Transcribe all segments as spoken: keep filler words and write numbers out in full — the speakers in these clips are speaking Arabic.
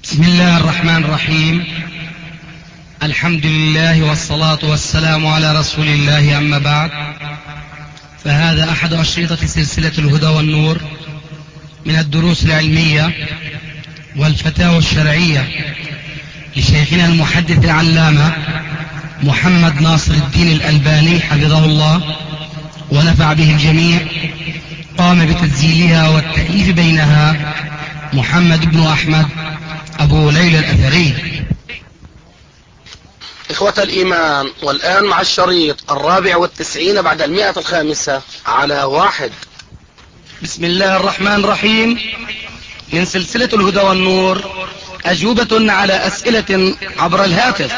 بسم الله الرحمن الرحيم. الحمد لله والصلاة والسلام على رسول الله، أما بعد، فهذا أحد أشرطة سلسلة الهدى والنور من الدروس العلمية والفتاوى الشرعية لشيخنا المحدث العلامة محمد ناصر الدين الألباني حفظه الله ونفع به الجميع. قام بتسجيلها والتأليف بينها محمد بن أحمد أبو ليلى الأثري. إخوة الإيمان، والآن مع الشريط الرابع والتسعين بعد المئة الخامسة على واحد. بسم الله الرحمن الرحيم. من سلسلة الهدى والنور، أجوبة على أسئلة عبر الهاتف.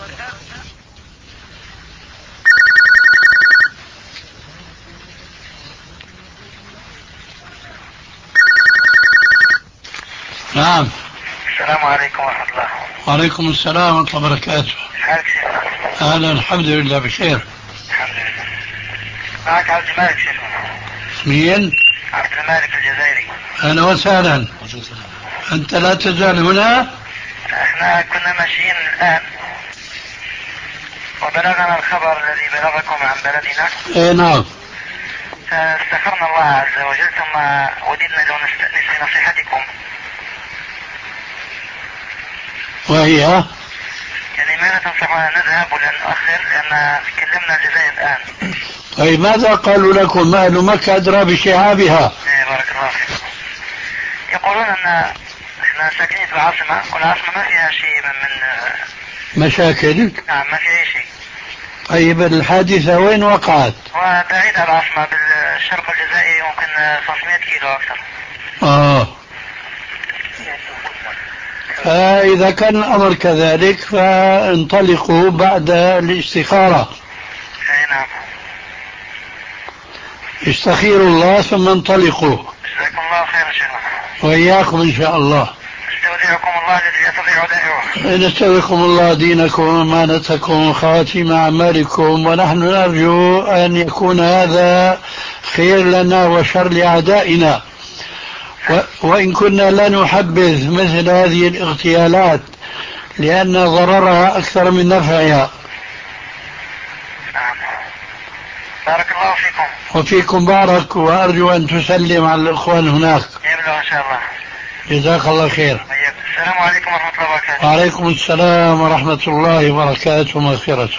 نعم. السلام عليكم ورحمة الله. وعليكم السلام ورحمة الله وبركاته. حالك شيخ؟ أهلا، الحمد لله بخير. الحمد لله. معك عبد المالك شيخنا. مين؟ عبد المالك الجزائري. أهلا وسهلا. أنت لا تزال هنا؟ احنا كنا ماشيين الآن وبلغنا الخبر الذي بلغكم عن بلدنا. اي نعم. فاستخرنا الله عز وجل ثم وددنا لو نستأنس بنصيحتكم. وهي؟ يعني ماذا تنصحنا نذهب ولا نؤخر، لأن تكلمنا الجزائر الآن. طيب ماذا قالوا لكم؟ أهل مكة أدرى بشعابها. ايه بارك الله فيكم. يقولون أن احنا ساكنين في العاصمة، والعاصمة ما فيها شيء من, من مشاكل؟ نعم ما فيها أي شيء. طيب الحادثة وين وقعت؟ وبعيد عن العاصمة بالشرق الجزائري، ممكن خمسمائة كيلو أكثر. آه. فإذا كان الأمر كذلك فانطلقوا بعد الاستخارة. أي نعم. استخيروا الله ثم انطلقوا. جزاكم الله خيرا شيخنا. وإياكم إن شاء الله. استودعكم الله الذي لا تضيع ودائعه. نستودعكم الله دينكم وأمانتكم وخواتيم أعمالكم، ونحن نرجو أن يكون هذا خير لنا وشر لأعدائنا، وإن كنا لا نحبذ مثل هذه الاغتيالات لأن ضررها أكثر من نفعها. نعم. بارك الله فيكم. وفيكم بارك، وأرجو أن تسلم على الإخوان هناك. يبلغ إن شاء الله. جزاك الله خير. السلام عليكم ورحمة الله وبركاته. وعليكم السلام ورحمة الله وبركاته ومغفرته.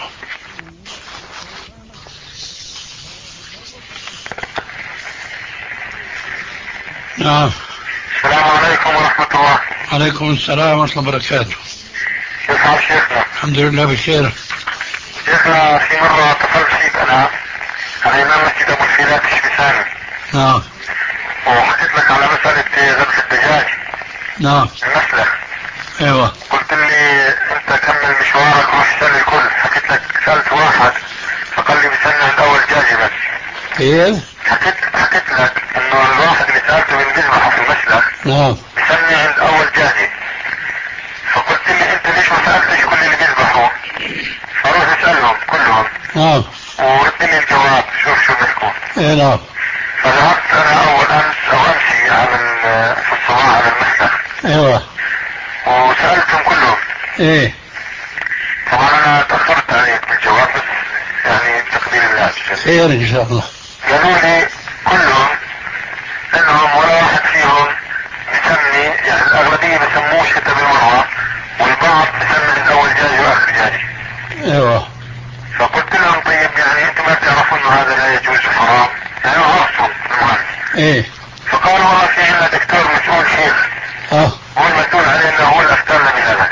نعم. السلام عليكم ورحمة الله. عليكم السلام ورحمة الله وبركاته. كيف حال شيخنا؟ الحمد لله بخير. شيخنا في مرة اتصلت فيك أنا على إمام مسجد أبو الفيلات الشبساني. نعم. وحكيت لك على مسألة ذبح الدجاج. نعم. المسلخ. ايوه. قلت لي انت كمل مشوارك روح سأل الكل. حكيت لك سألت واحد فقال لي بسنة عند اول جاجي بس. كيف؟ حكيت حكيت لك انه الواحد اللي سألته من بيذبحه في المسلخ. نعم. بسنة عند اول جاجي. فقلت لي انت ليش ما سألتش كل اللي بيذبحوا؟ فروح اسألهم كلهم. نعم. ورد لي الجواب شوف شو بيحكوا. ايه نعم. فذهبت انا اول امس او امسي على في الصباح على المسلخ. ايوه. وسألتهم كلهم. ايه. طبعا انا تأخرت عليك بالجواب بس يعني بتقدير الله. خير ان شاء الله. قالوا لي كلهم انهم ولا واحد فيهم بسمي، يعني الاغلبية بسموش حتى بالمرة، والبعض بسمي من اول جاجي واخر جاجي. ايوه. فقلت لهم طيب يعني انتم ما بتعرفوا انه هذا لا يجوز حرام؟ يعني عرفتم المهم. ايه. فقالوا والله في عندنا دكتور مسؤول شيخ. اه. هو المسؤول علينا، هو اللي افترنا بهذا.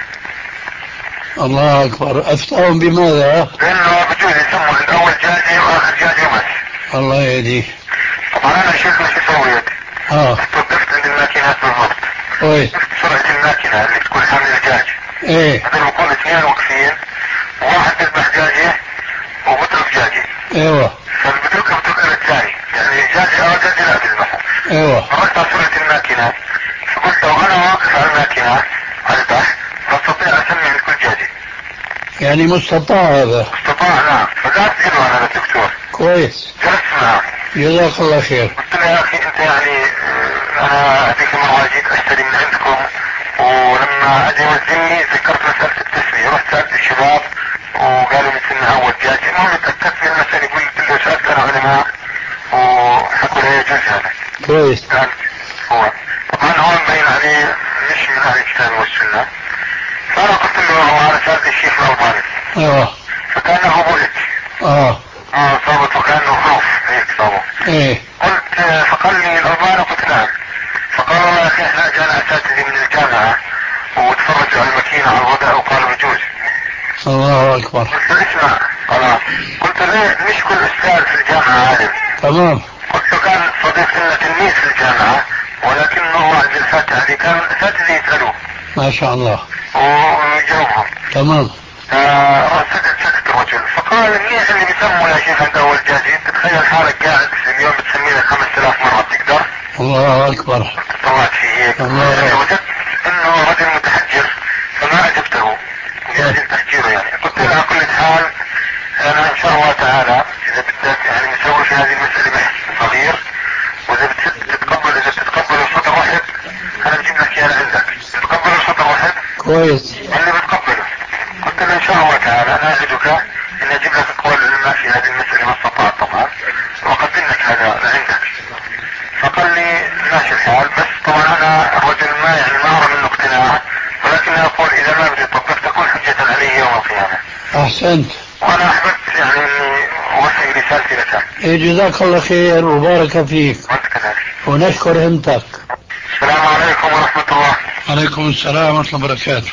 الله اكبر. افتاهم بماذا؟ لانه بجوز يسموا عند اول جاجي واخر جاجي بس. الله يهديه. طبعا انا شيخنا شو سويت؟ اه. توقفت عند الماكينات بالضبط. كويس. سرعة الماكينة اللي تكون حامل الدجاج. ايه. بدل ما يكون اثنين واقفين، واحد بيذبح دجاجة وبترك دجاجة. ايوه. فالبتركها بترك الثاني، يعني دجاجة اه دجاجة لا بيذبحوا. ايوه. فرحت على سرعة الماكينة، فقلت لو انا واقف على الماكينة اذبح فاستطيع اسمي عند كل دجاجة. يعني مستطاع هذا. استطاع نعم. فقعدت له انا للدكتور. كويس. جلست معه. جزاك الله خير. قلت له يا اخي انت يعني انا هذيك المرة جيت اشتري من عندكم، ولما لما اجي يوزني ذكرت مسألة التسوية، رحت سألت الشباب وقالوا لي سنها اول جاج. المهم تأكدت من المسألة، يقول له سألت انا علماء وحكوا لي يجوز هذا. كويس. هو طبعا هو مبين عليه مش من اهل الكتاب والسنة. فانا قلت له والله انا سألت الشيخ الألباني. اه. فكانه بولد. اه. اه صابته كانه خوف هيك صابه. ايه. قلت فقال لي الألباني، قلت نعم. فقال والله يا اخي احنا جانا اساتذة من الجامعة وتفرجوا على الماكينة على الوضع وقالوا يجوز. الله اكبر. قلت له اسمع خلاص. قلت له مش كل استاذ في الجامعة عالم. تمام. قلت له كان صديق لنا تلميذ في الجامعة ولكنه واحد الفاتحة هذه كان الاساتذة يسألوه. ما شاء الله. ويجاوبهم. تمام. آه سكت سكت الرجل. فقال منيح اللي بيسموا يا شيخ عند اول جاجي، تتخيل حالك قاعد في اليوم بتسمي لك خمس آلاف مرة بتقدر؟ الله اكبر. طلعت فيه هيك. وجدت انه رجل متحجر فما اجبته لأجل تحجيره يعني. قلت له على كل حال انا ان شاء الله تعالى اذا بدك يعني نسوي في هذه المسألة بحث صغير، واذا بتتقبل اذا بتتقبل الصوت الرحب انا بجيب لك اياه لعندك. تتقبل الصوت الرحب؟ كويس. قال لي بتقبله. قلت له ان شاء الله تعالى انا اعدك ان اجيب لك اقوال العلماء في هذه المسألة ما استطعت طبعا واقدم لك هذا لعندك. فقال لي ماشي الحال، بس طبعا انا الرجل ما يعني ما ارى منه اقتناع، ولكن اقول اذا ما بدي طبق تكون حجة علي يوم القيامة. احسنت. وانا احببت يعني اني اوصل رسالتي لك. إيه جزاك الله خير وبارك فيك. وانت كذلك. ونشكر همتك. السلام عليكم ورحمة الله. عليكم السلام ورحمة الله وبركاته.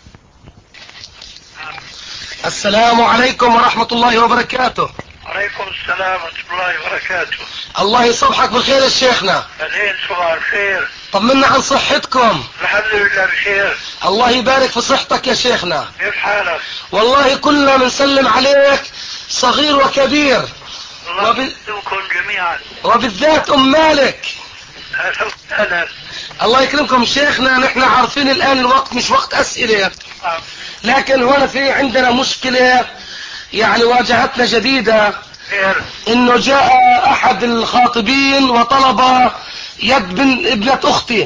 السلام عليكم ورحمة الله وبركاته. عليكم السلام ورحمة الله وبركاته. الله يصبحك بالخير يا شيخنا. أهلين صباح الخير. طمنا عن صحتكم. الحمد لله بخير. الله يبارك في صحتك يا شيخنا. كيف حالك؟ والله كلنا بنسلم عليك صغير وكبير. الله وب... يسلمكم جميعا. وبالذات ام مالك. أهلا وسهلا. الله يكرمكم شيخنا، نحن عارفين الان الوقت مش وقت اسئلة، لكن هنا في عندنا مشكلة يعني واجهتنا جديدة. خير. انه جاء احد الخاطبين وطلب يد بن ابنة اختي.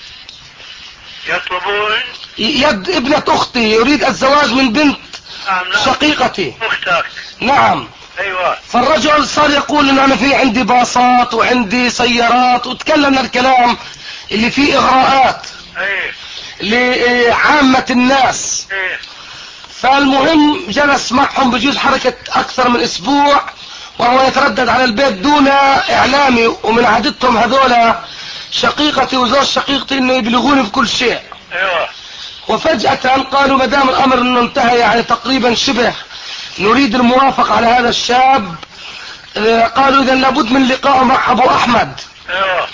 يطلبون يد ابنة اختي، يريد الزواج من بنت نعم نعم. شقيقتي. أختك. نعم. أيوة. فالرجل صار يقول ان انا في عندي باصات وعندي سيارات، وتكلمنا الكلام اللي فيه اغراءات أيه. لعامة الناس. أيه. فالمهم جلس معهم بجوز حركة اكثر من اسبوع وهو يتردد على البيت دون اعلامي، ومن عادتهم هذولا شقيقتي وزوج شقيقتي انه يبلغوني بكل شيء. أيوة. وفجأة قالوا ما دام الامر انه انتهى يعني تقريبا شبه نريد الموافقة على هذا الشاب، قالوا اذا لابد من لقاء مع ابو احمد. أيوة.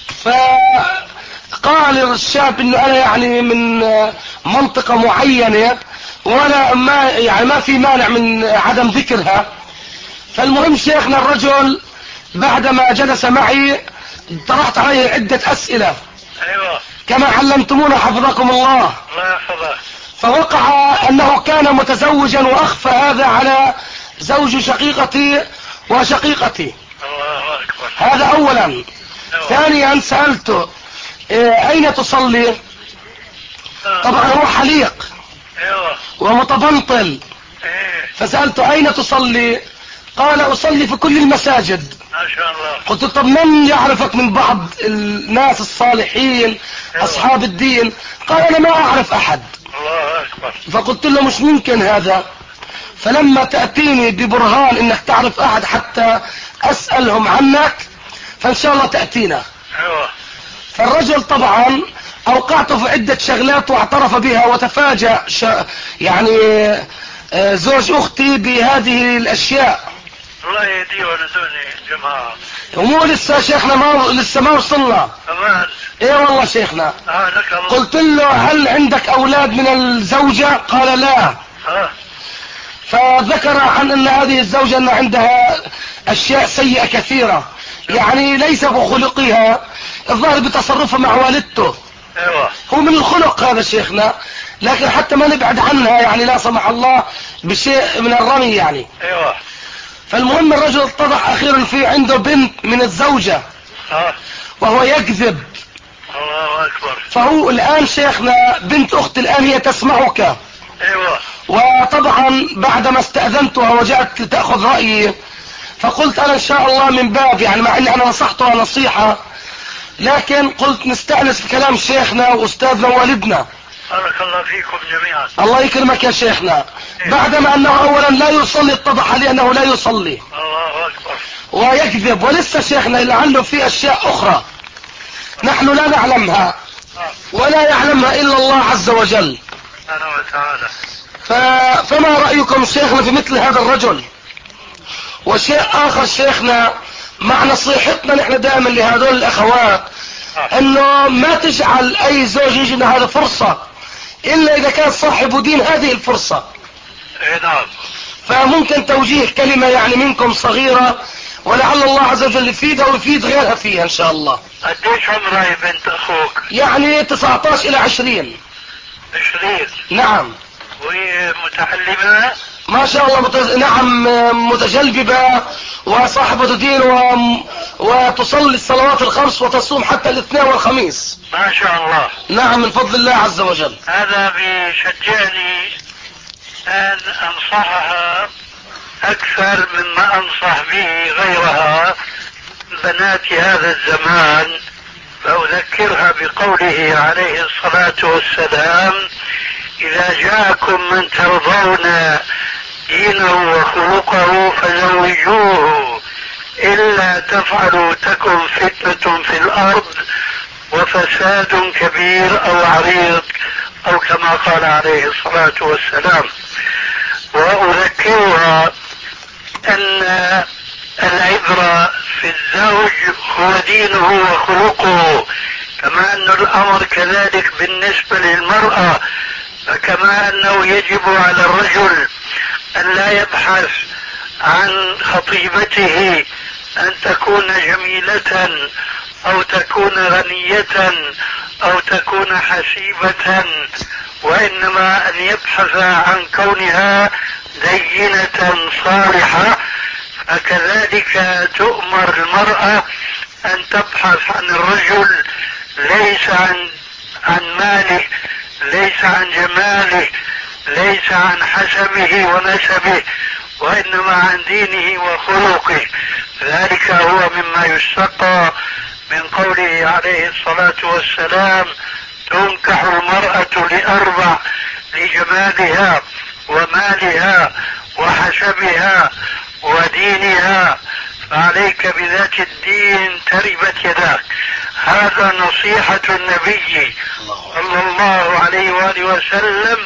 فقال الشاب انه انا يعني من منطقة معينة وانا ما يعني ما في مانع من عدم ذكرها. فالمهم شيخنا الرجل بعدما جلس معي طرحت عليه عدة اسئلة. أيوة. كما علمتمونا حفظكم الله. الله يحفظك. فوقع انه كان متزوجا واخفى هذا على زوج شقيقتي وشقيقتي. الله أكبر. هذا اولا. أيوة. ثانيا سألته إيه اين تصلي؟ آه. طبعا هو حليق أيوة. ومتبنطل. إيه. فسألته اين تصلي؟ قال اصلي في كل المساجد. ما شاء الله. قلت طب من يعرفك من بعض الناس الصالحين اصحاب الدين؟ قال انا ما اعرف احد. الله أكبر. فقلت له مش ممكن هذا، فلما تأتيني ببرهان انك تعرف احد حتى اسألهم عنك فان شاء الله تأتينا. أيوة. فالرجل طبعا اوقعته في عدة شغلات واعترف بها وتفاجأ ش... يعني آه، زوج اختي بهذه الاشياء. الله يهديه ونسوني جماعة. ومو لسه شيخنا ما لسه ما وصلنا. كمان. ايه والله شيخنا. آه لك الله. قلت له هل عندك اولاد من الزوجة؟ قال لا. آه. فذكر عن ان هذه الزوجة ان عندها اشياء سيئة كثيرة، يعني ليس بخلقها، الظاهر بتصرفها مع والدته. أيوة. هو من الخلق هذا شيخنا، لكن حتى ما نبعد عنها يعني لا سمح الله بشيء من الرمي يعني. أيوة. فالمهم الرجل اتضح اخيرا في عنده بنت من الزوجة آه. وهو يكذب الله أكبر. فهو الآن شيخنا بنت أختي الآن هي تسمعك. أيوة. وطبعا بعدما استأذنتها وجاءت لتأخذ رأيي فقلت أنا إن شاء الله من باب يعني مع أني أنا نصحتها نصيحة لكن قلت نستأنس بكلام شيخنا وأستاذنا ووالدنا. بارك الله فيكم جميعا. الله يكرمك يا شيخنا. بعدما أنه أولا لا يصلي اتضح لي أنه لا يصلي الله أكبر ويكذب ولسه شيخنا لعله في أشياء أخرى نحن لا نعلمها ولا يعلمها إلا الله عز وجل. أنا وتعالى. ف... فما رأيكم شيخنا في مثل هذا الرجل؟ وشيء آخر شيخنا مع نصيحتنا نحن دائما لهذول الأخوات أنه ما تجعل أي زوج يجي لنا هذا فرصة إلا إذا كان صاحب دين هذه الفرصة. إيه نعم. فممكن توجيه كلمة يعني منكم صغيرة ولعل الله عز وجل يفيدها ويفيد غيرها فيها إن شاء الله. قديش عمرها يا بنت أخوك؟ يعني تسعة عشر إلى عشرين. عشرين. نعم. وهي متعلمة؟ ما شاء الله متز... نعم متجلببة وصاحبة دين و... وتصلي الصلوات الخمس وتصوم حتى الاثنين والخميس. ما شاء الله. نعم من فضل الله عز وجل. هذا بيشجعني أن أنصحها أكثر مما أنصح به غيرها بنات هذا الزمان. فأذكرها بقوله عليه الصلاة والسلام: إذا جاءكم من ترضون دينه وخلقه فزوجوه إلا تفعلوا تكن فتنة في الأرض وفساد كبير أو عريض أو كما قال عليه الصلاة والسلام. وأذكرها أن العبرة في الزوج هو دينه وخلقه، كما أن الأمر كذلك بالنسبة للمرأة. فكما أنه يجب على الرجل أن لا يبحث عن خطيبته أن تكون جميلة أو تكون غنية أو تكون حسيبة، وإنما أن يبحث عن كونها دينة صالحة. فكذلك تؤمر المرأة أن تبحث عن الرجل ليس عن عن ماله، ليس عن جماله، ليس عن حسبه ونسبه، وإنما عن دينه وخلقه. ذلك هو مما يستقى من قوله عليه الصلاة والسلام: تنكح المرأة لأربع: لجمالها ومالها وحسبها ودينها، فعليك بذات الدين تربت يداك. هذا نصيحة النبي صلى الله عليه وآله وسلم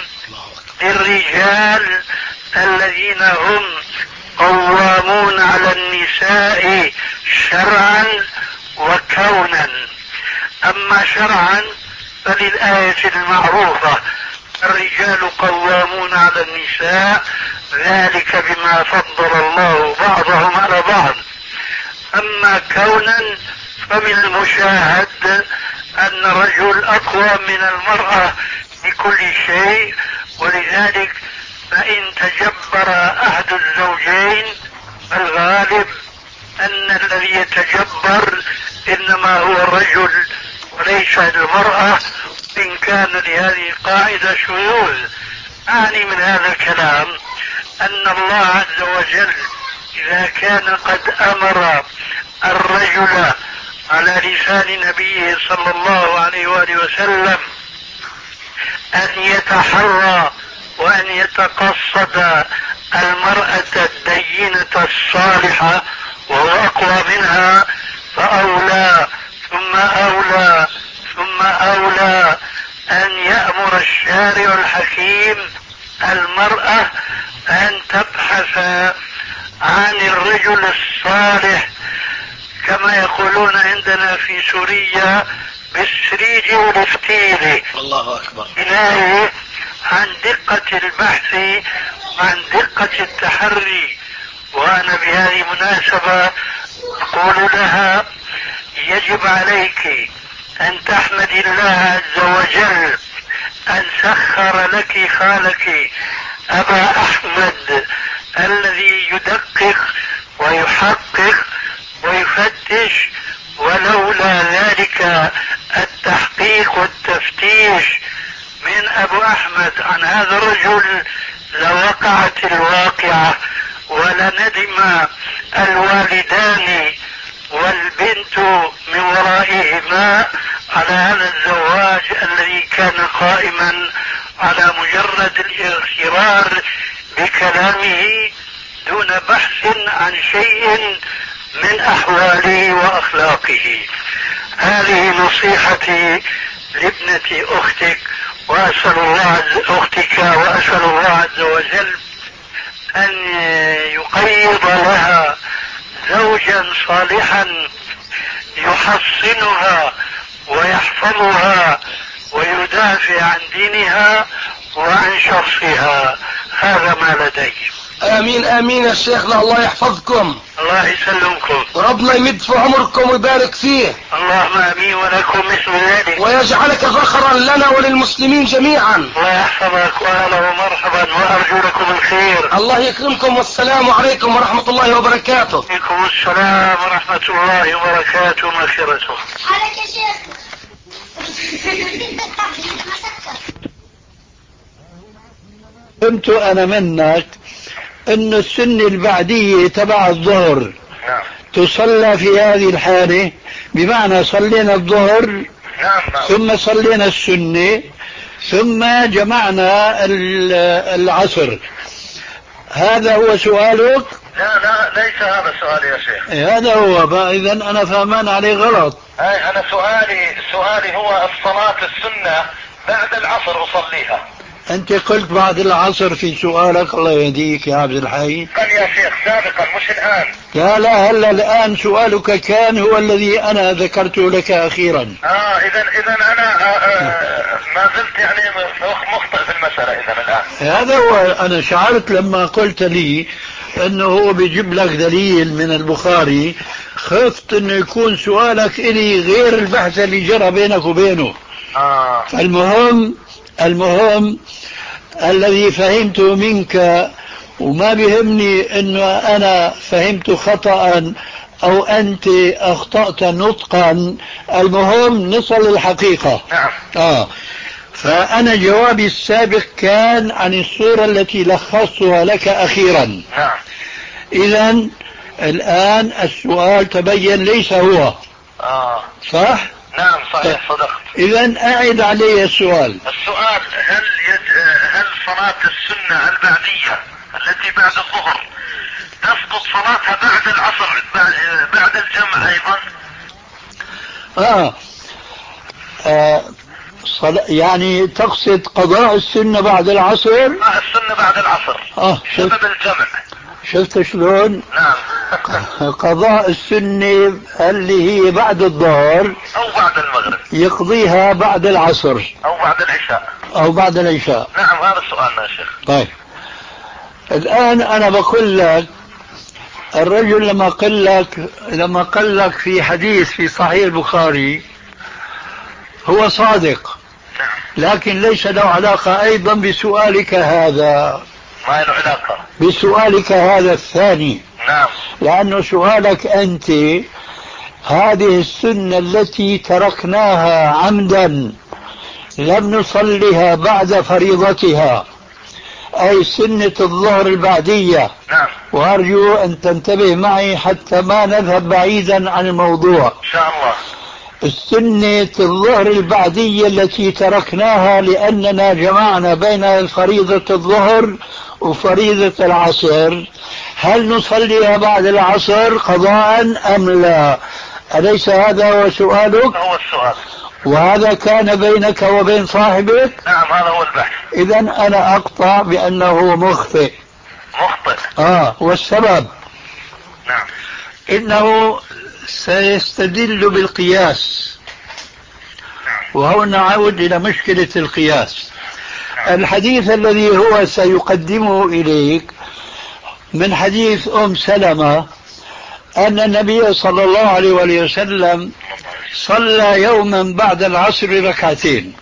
للرجال الذين هم قوامون على النساء شرعا وكونا. أما شرعا فللآية المعروفة: الرجال قوامون على النساء، ذلك بما فضل الله بعضهم على بعض. أما كونا فمن المشاهد أن الرجل أقوى من المرأة بكل شيء، ولذلك فإن تجبر أحد الزوجين الغالب أن الذي يتجبر إنما هو الرجل وليس المرأة، إن كان لهذه القاعدة شذوذ. أعني من هذا الكلام أن الله عز وجل إذا كان قد أمر الرجل على لسان نبيه صلى الله عليه وآله وسلم أن يتحرى وأن يتقصد المرأة الدينة الصالحة وهو أقوى منها، فأولى ثم أولى ثم أولى أن يأمر الشارع الحكيم المرأة أن تبحث عن الرجل الصالح، كما يقولون عندنا في سوريا بالسريج والفتيل. الله أكبر. إلهي عن دقة البحث وعن دقة التحري. وأنا بهذه المناسبة أقول لها: يجب عليك أن تحمد الله عز وجل أن سخر لك خالك أبا أحمد الذي يدقق ويحقق ويفتش، ولولا ذلك التحقيق تفتيش من أبو أحمد عن هذا الرجل لوقعت الواقعة، ولندم الوالدان والبنت من ورائهما على هذا الزواج الذي كان قائما على مجرد الاغترار بكلامه دون بحث عن شيء من أحواله وأخلاقه. هذه نصيحتي لابنة أختك، وأسأل الله أختك وأسأل الله عز وجل أن يقيض لها زوجا صالحا يحصنها ويحفظها ويدافع عن دينها وعن شخصها. هذا ما لدي. امين امين يا شيخنا، الله يحفظكم، الله يسلمكم، وربنا يمد في عمركم ويبارك فيه. اللهم امين ولكم مثل ذلك، ويجعلك فخرا لنا وللمسلمين جميعا. الله يحفظك واهلا ومرحبا، وارجو لكم الخير. الله يكرمكم، والسلام عليكم ورحمة الله وبركاته. وعليكم السلام ورحمة الله وبركاته ومغفرته. عليك يا شيخ. فهمت أنا منك أن السنة البعدية تبع الظهر نعم تصلى في هذه الحالة، بمعنى صلينا الظهر نعم نعم ثم صلينا السنة ثم جمعنا العصر. هذا هو سؤالك؟ لا لا ليس هذا سؤالي يا شيخ. هذا هو. إذا أنا فهمان عليه غلط. أي أنا سؤالي سؤالي هو الصلاة السنة بعد العصر أصليها. أنت قلت بعد العصر في سؤالك، الله يهديك يا عبد الحي. قال يا شيخ سابقا مش الآن. لا لا هلا الآن سؤالك كان هو الذي أنا ذكرته لك أخيرا. آه إذا إذا أنا آه آه ما زلت يعني مخطئ في المسألة إذا الآن. هذا هو. أنا شعرت لما قلت لي أنه هو بيجيب لك دليل من البخاري، خفت أنه يكون سؤالك إلي غير البحث اللي جرى بينك وبينه. آه. المهم المهم الذي فهمته منك، وما بيهمني انه انا فهمت خطأ او انت اخطأت نطقا، المهم نصل للحقيقة. نعم. اه فانا جوابي السابق كان عن الصورة التي لخصتها لك اخيرا. نعم. اذا الان السؤال تبين ليس هو. آه. صح؟ نعم صحيح صدقت. اذا اعد علي السؤال. السؤال هل يد... هل صلاة السنة البعدية التي بعد الظهر تسقط صلاتها بعد العصر بعد, بعد الجمع ايضا؟ اه, آه. صل... يعني تقصد قضاء السنة بعد العصر؟ آه السنة بعد العصر. اه سبب الجمع. شفت شلون؟ نعم. قضاء السنة اللي هي بعد الظهر او بعد المغرب يقضيها بعد العصر او بعد العشاء او بعد العشاء. نعم هذا سؤالنا يا شيخ. طيب الان انا بقول لك الرجل لما قال لك لما قال لك في حديث في صحيح البخاري هو صادق، لكن ليس له علاقة ايضا بسؤالك هذا، ما له علاقة بسؤالك هذا الثاني. نعم. لأنه سؤالك أنت هذه السنة التي تركناها عمدا لم نصلها بعد فريضتها، أي سنة الظهر البعدية. نعم. وأرجو أن تنتبه معي حتى ما نذهب بعيدا عن الموضوع. إن شاء الله. السنة الظهر البعدية التي تركناها لأننا جمعنا بين فريضة الظهر وفريضة العصر، هل نصليها بعد العصر قضاء أم لا؟ أليس هذا هو سؤالك؟ هو السؤال. وهذا كان بينك وبين صاحبك؟ نعم هذا هو البحث. إذا أنا أقطع بأنه مخطئ. مخطئ. آه والسبب نعم إنه سيستدل بالقياس. نعم. وهنا نعود إلى مشكلة القياس. الحديث الذي هو سيقدمه إليك من حديث أم سلمة أن النبي صلى الله عليه وآله وسلم صلى يوما بعد العصر ركعتين،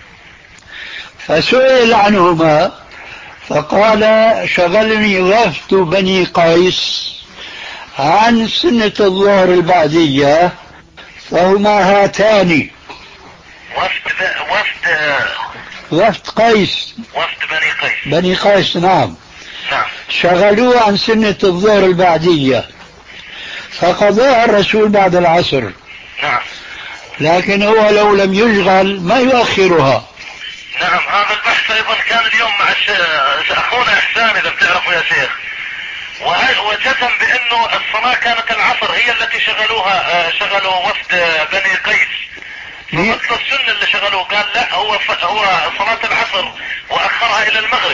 فسئل عنهما فقال شغلني وفد بني قيس عن سنة الظهر البعدية فهما هاتان. وفد وفد وفد وفد قيس، وفد بني قيس. بني قيس نعم. نعم. شغلوه عن سنة الظهر البعدية فقضاها الرسول بعد العصر. نعم. لكن هو لو لم يشغل ما يؤخرها. نعم. هذا البحث ايضا كان اليوم مع اخونا احسان اذا بتعرفوا يا شيخ، وجزم بانه الصلاة كانت العصر هي التي شغلوها، شغلوا وفد بني قيس. فمثل السنة اللي شغلوه قال لا هو هو صلاة العصر واخرها الى المغرب.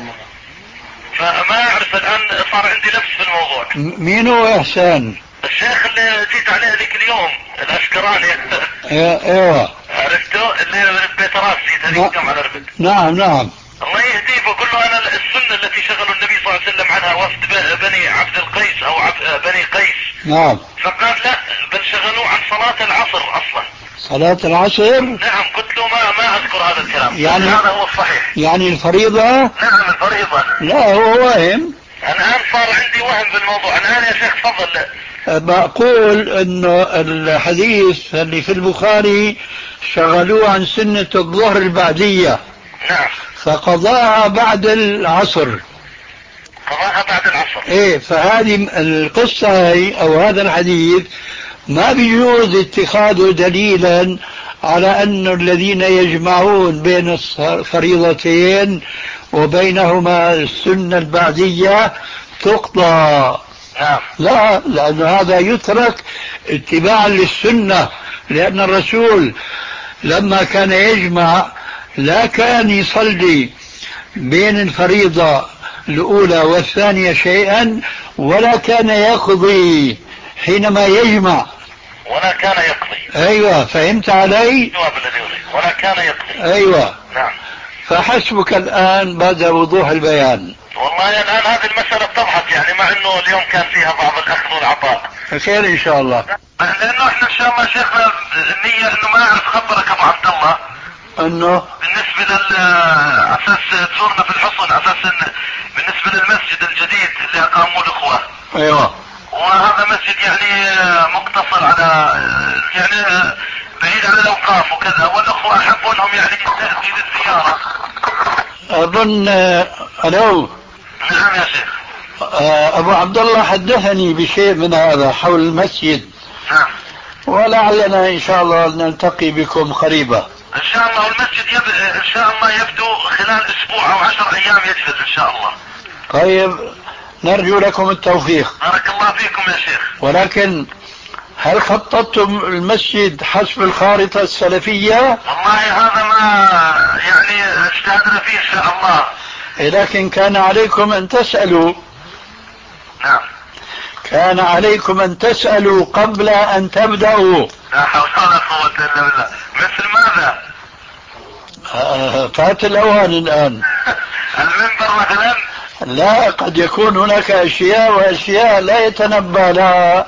فما اعرف الان صار عندي لبس في الموضوع. مين هو احسان؟ الشيخ اللي جيت عليه ذيك اليوم الاشكراني. ايوه عرفته اللي بيت راس جيت هذيك اليوم على ربد. نعم نعم. الله يهديه. بقول له انا السنة التي شغلوا النبي صلى الله عليه وسلم عنها وفد بني عبد القيس او عبد بني قيس. نعم. فقال لا بل شغلوه عن صلاة العصر اصلا. صلاة العصر؟ نعم. قلت له ما ما اذكر هذا الكلام. يعني هذا هو الصحيح. يعني الفريضة؟ نعم الفريضة. لا هو واهم. الان صار عندي وهم بالموضوع. الان يا شيخ تفضل. بقول انه الحديث اللي في البخاري شغلوه عن سنة الظهر البعدية. نعم. فقضاها بعد العصر. قضاها بعد العصر. ايه فهذه القصة هي او هذا الحديث ما بيجوز اتخاذه دليلا على أن الذين يجمعون بين الفريضتين وبينهما السنة البعدية تقضى. نعم. لا، لأن هذا يترك اتباعا للسنة، لأن الرسول لما كان يجمع لا كان يصلي بين الفريضة الأولى والثانية شيئا، ولا كان يقضي حينما يجمع، ولا كان يقضي. أيوة فهمت علي؟ ولا كان يقضي. أيوة. نعم. فحسبك الآن بعد وضوح البيان. والله الآن هذه المسألة اتضحت، يعني مع أنه اليوم كان فيها بعض الأخذ والعطاء. خير إن شاء الله. لأنه إحنا إن شاء الله شيخنا النية أنه ما أعرف خبرك أبو عبد الله أنه بالنسبة للأساس تزورنا في الحصن، أساس بالنسبة للمسجد الجديد اللي أقاموه الأخوة. أيوة. وهذا مسجد يعني مقتصر على يعني بعيد عن الأوقاف وكذا، والأخوة أحبوا أنهم يعني تأتي للزيارة. أظن ألو. نعم يا شيخ. أبو عبد الله حدثني بشيء من هذا حول المسجد. نعم. ولعلنا إن شاء الله نلتقي بكم قريبا. إن شاء الله. المسجد يب... إن شاء الله يبدو خلال أسبوع أو عشر أيام يجهز إن شاء الله. طيب نرجو لكم التوفيق. بارك الله فيكم يا شيخ. ولكن هل خططتم المسجد حسب الخارطة السلفية؟ والله هذا ما يعني اجتهدنا فيه إن شاء الله. لكن كان عليكم أن تسألوا. نعم. كان عليكم أن تسألوا قبل أن تبدأوا. لا حول ولا قوة إلا بالله. مثل ماذا؟ آه فات الأوان الآن. المنبر مثلا؟ لا، قد يكون هناك أشياء وأشياء لا يتنبأ لها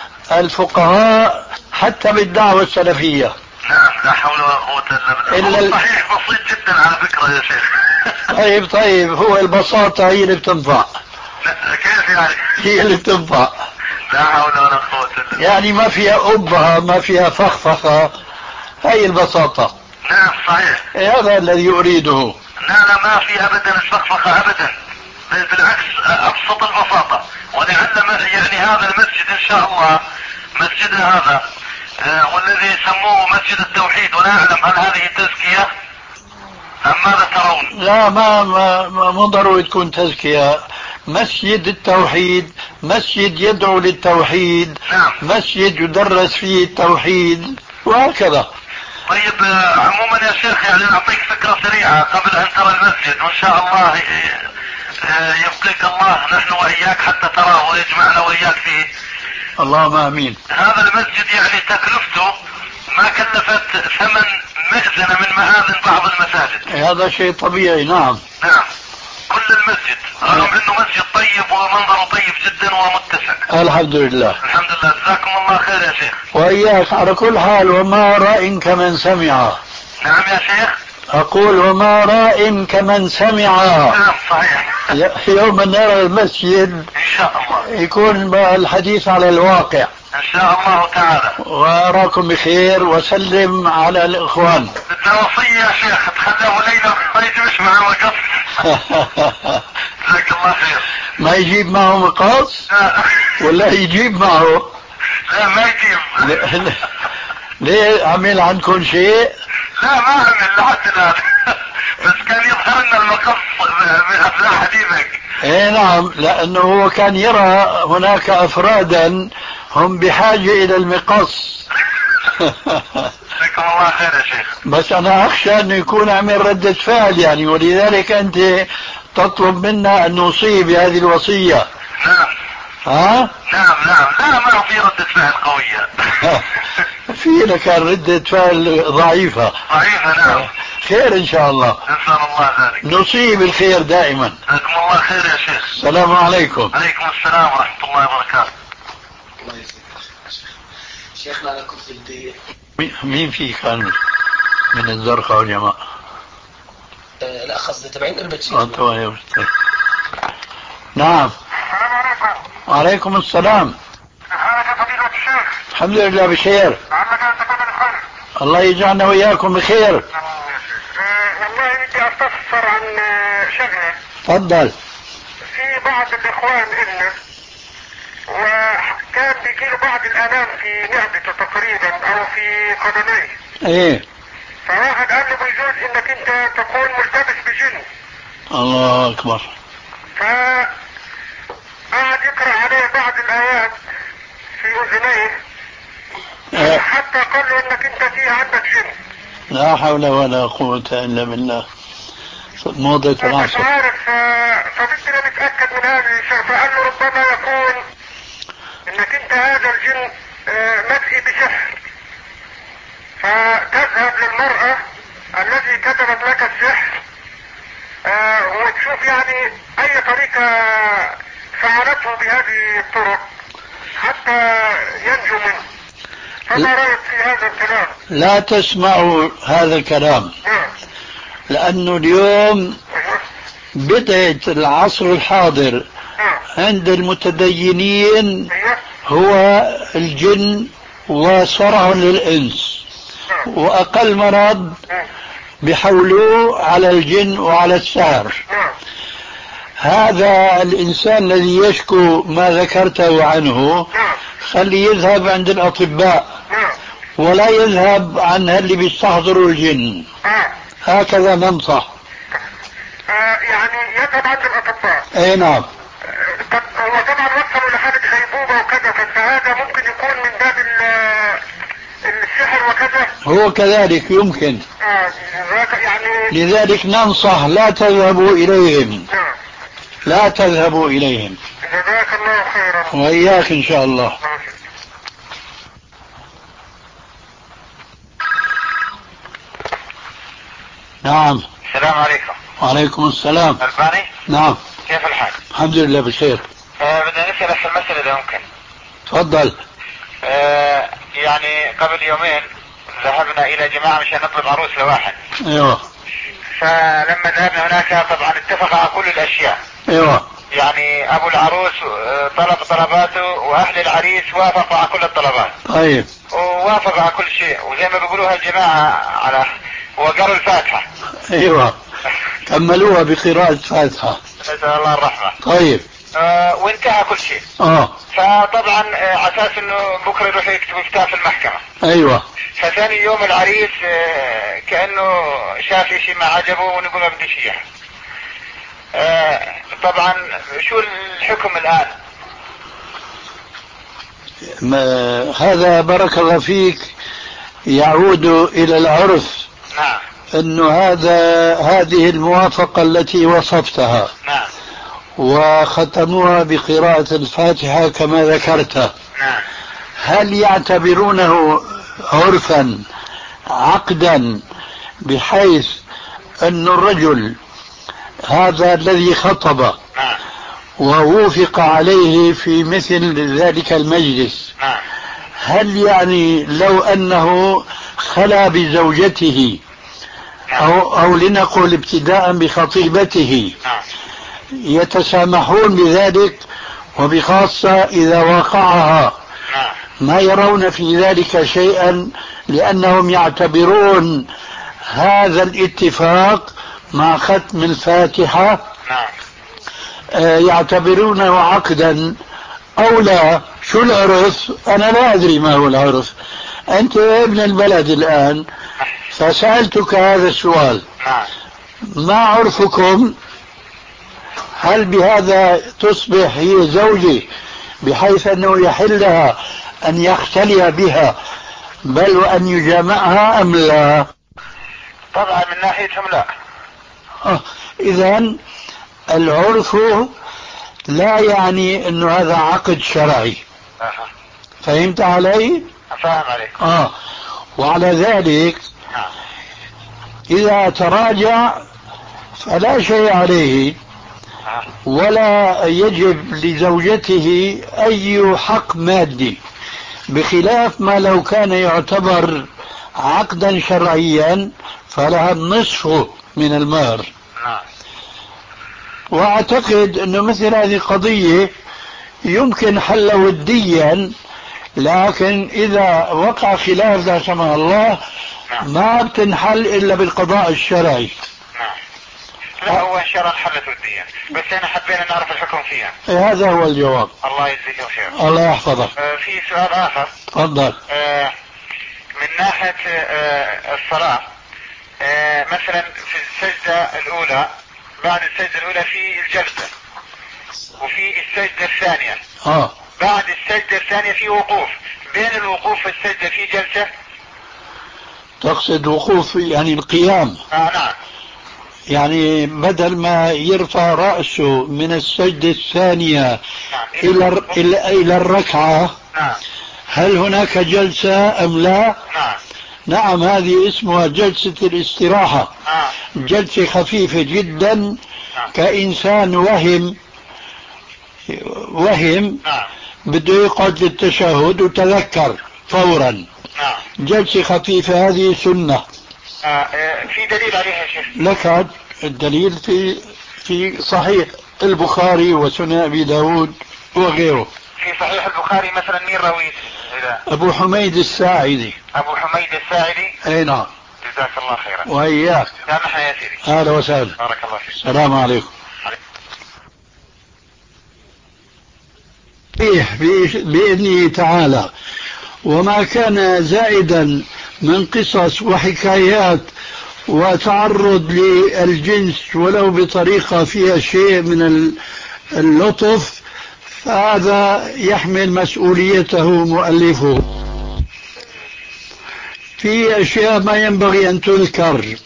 الفقهاء حتى بالدعوة السلفية. نعم. لا حول ولا قوة إلا بالله. صحيح بسيط جدا على فكرة يا شيخ. طيب طيب هو البساطة هي اللي بتنفع. كيف يعني؟ هي اللي بتنفع. لا حول ولا قوة إلا بالله. يعني ما فيها أبهة، ما فيها فخفخة، هي البساطة. نعم صحيح. هذا الذي أريده. لا لا ما في أبدا الفخفخة أبدا، بالعكس أبسط البساطة. ولعل يعني هذا المسجد إن شاء الله مسجدنا هذا آه والذي يسموه مسجد التوحيد، ولا أعلم هل هذه تزكية أم ماذا ترون؟ لا ما ما ما مو ضروري تكون تزكية. مسجد التوحيد مسجد يدعو للتوحيد. نعم. مسجد يدرس فيه التوحيد وهكذا. طيب آه عموما يا شيخ يعني أعطيك فكرة سريعة قبل أن ترى المسجد، وإن شاء الله آه يبقيك الله نحن وإياك حتى تراه ويجمعنا وإياك فيه. اللهم آمين. هذا المسجد يعني تكلفته ما كلفت ثمن مئذنة من مآذن بعض المساجد. هذا شيء طبيعي. نعم. نعم. كل المسجد رغم انه مسجد طيب ومنظره طيب جدا ومتسع. الحمد لله. الحمد لله. جزاكم الله خير يا شيخ. وإياك على كل حال. وما رأي كمن سمع. نعم يا شيخ. أقول وما رأي كمن سمع. نعم صحيح. يوم نرى المسجد ان شاء الله يكون الحديث على الواقع ان شاء الله تعالى. وأراكم بخير وسلم على الإخوان. بدنا وصية يا شيخ تخليه ليلة ما يجيبش معه مقص. جزاك الله خير. ما يجيب معه مقص ولا يجيب معه؟ لا ما يجيب. ليه عمل عنكم شيء؟ لا ما عمل لحد الآن. بس كان يظهر لنا المقص أثناء حديثك. ايه نعم، لأنه هو كان يرى هناك أفرادا هم بحاجة إلى المقص. جزاكم الله خير يا شيخ. بس أنا أخشى أنه يكون عمل ردة فعل يعني، ولذلك أنت تطلب منا أن نوصي بهذه الوصية. نعم. ها؟ نعم نعم. لا ما في ردة فعل قوية. في لك ردة فعل ضعيفة. ضعيفة نعم. خير إن شاء الله. نسأل الله ذلك. نصيب الخير دائما. جزاكم الله خير يا شيخ. السلام عليكم. عليكم السلام ورحمة الله وبركاته. شيخنا أنا كنت بدي. مين في كان من الزرقاء والجماعة؟ أه لا قصدي تبعين قربت شيخ. نعم. السلام عليكم. وعليكم السلام. حالك يا فضيلة الشيخ؟ الحمد لله بخير. لعلك أن تكون بخير. الله يجعلنا وإياكم بخير. والله بدي أستفسر عن شغلة. تفضل. في بعض الإخوان إلنا وكان بيجيله بعض الآلام في نعبته تقريبا أو في قدميه. إيه. فواحد قال له بيجوز إنك أنت تكون ملتبس بجن. الله أكبر. فقعد يقرأ عليه بعض الآيات في أذنيه إيه. حتى قال له إنك أنت في عندك جن. لا حول ولا قوة إلا بالله. موضة العصر. مش عارف. فبدنا نتأكد من هذه الشيء. فقال له ربما يكون إنك أنت هذا الجن مدعي بسحر، فتذهب للمرأة التي كتبت لك السحر وتشوف يعني أي طريقة فعلته بهذه الطرق حتى ينجو منه. فما رأيك في هذا الكلام؟ لا تسمعوا هذا الكلام. نعم. لأنه اليوم بدأت العصر الحاضر عند المتدينين هو الجن وصرع للإنس، وأقل مرض بحولوه على الجن وعلى السحر. هذا الإنسان الذي يشكو ما ذكرته عنه خلي يذهب عند الأطباء ولا يذهب عن اللي بيستحضروا الجن. هكذا ننصح. يعني يذهب عند الأطباء. اي نعم. طب هو طبعا وصلوا لحالة غيبوبة وكذا، فهذا ممكن يكون من باب السحر وكذا. هو كذلك يمكن. آه يعني لذلك ننصح لا تذهبوا إليهم. نعم. لا تذهبوا إليهم. جزاك الله خيرا. وإياك إن شاء الله. نعم. السلام عليكم. وعليكم السلام. الباني. نعم. كيف الحال؟ الحمد لله بخير. آه بدنا نسأل في المسألة إذا ممكن. تفضل. آه يعني قبل يومين ذهبنا إلى جماعة مشان نطلب عروس لواحد. ايوه. فلما ذهبنا هناك طبعا اتفق على كل الأشياء. ايوه. يعني أبو العروس طلب طلباته وأهل العريس وافقوا على كل الطلبات. طيب. ووافقوا على كل شيء، وزي ما بيقولوها الجماعة على وقروا الفاتحة. ايوه. كملوها بقراءة الفاتحة. نسأل الله الرحمة. طيب. آه وانتهى كل شيء. اه. فطبعا آه على اساس انه بكره يروح يكتبوا كتاب في المحكمة. ايوه. فثاني يوم العريس آه كأنه شاف شيء ما عجبه ونقول ما بديش اياه. آه طبعا شو الحكم الان؟ ما هذا بارك الله فيك يعود الى العرف. نعم. انه هذا هذه الموافقة التي وصفتها. نعم. وختموها بقراءة الفاتحة كما ذكرت. نعم. هل يعتبرونه عرفا عقدا بحيث أن الرجل هذا الذي خطب نعم. ووافق عليه في مثل ذلك المجلس، نعم. هل يعني لو أنه خلا بزوجته أو, أو لنقل ابتداء بخطيبته نعم. يتسامحون بذلك، وبخاصة إذا وقعها ما يرون في ذلك شيئا، لأنهم يعتبرون هذا الاتفاق مع ختم الفاتحة يعتبرونه عقدا أو لا. شو العرف؟ أنا لا أدري ما هو العرف. أنت ابن البلد الآن، فسألتك هذا السؤال: ما عرفكم؟ هل بهذا تصبح هي زوجي بحيث أنه يحل لها أن يختلي بها بل وأن يجامعها أم لا؟ طبعا من ناحيتهم لا. آه. إذن العرف لا يعني أنه هذا عقد شرعي. أه. فهمت علي؟ فاهم عليك. آه. وعلى ذلك إذا تراجع فلا شيء عليه، ولا يجب لزوجته أي حق مادي، بخلاف ما لو كان يعتبر عقدا شرعيا فلها النصف من المهر. وأعتقد أنه مثل هذه قضية يمكن حل وديا، لكن إذا وقع خلاف لا سمح الله ما بتنحل إلا بالقضاء الشرعي. لا هو إن شاء الله انحلت وديا، بس أنا حبينا نعرف الحكم فيها. هذا هو الجواب. الله يجزيك خير. الله يحفظك. آه في سؤال آخر. تفضل. آه من ناحية آه الصلاة، آه مثلا في السجدة الأولى، بعد السجدة الأولى في الجلسة، وفي السجدة الثانية آه. بعد السجدة الثانية في وقوف، بين الوقوف والسجدة في جلسة. تقصد وقوف يعني القيام؟ آه نعم. يعني بدل ما يرفع رأسه من السجدة الثانية نعم. إلى إلى إلى الركعة. نعم. هل هناك جلسة أم لا؟ نعم. نعم، هذه اسمها جلسة الاستراحة. نعم. جلسة خفيفة جدا. نعم. كإنسان وهم وهم نعم. بده يقعد للتشهد وتذكر فورا. نعم. جلسة خفيفة هذه سنة. آه في دليل عليها يا شيخ؟ لك الدليل في في صحيح البخاري وسنن أبي داود وغيره. في صحيح البخاري مثلا مين راويه؟ أبو حميد الساعدي. أبو حميد الساعدي. أي نعم. جزاك الله خيرا. وإياك. يا نحن يا سيدي. أهلا وسهلا. بارك الله فيك. السلام عليكم. بإذنه تعالى، وما كان زائدا من قصص وحكايات وتعرض للجنس ولو بطريقة فيها شيء من اللطف فهذا يحمل مسؤوليته مؤلفه. في أشياء ما ينبغي أن تذكر.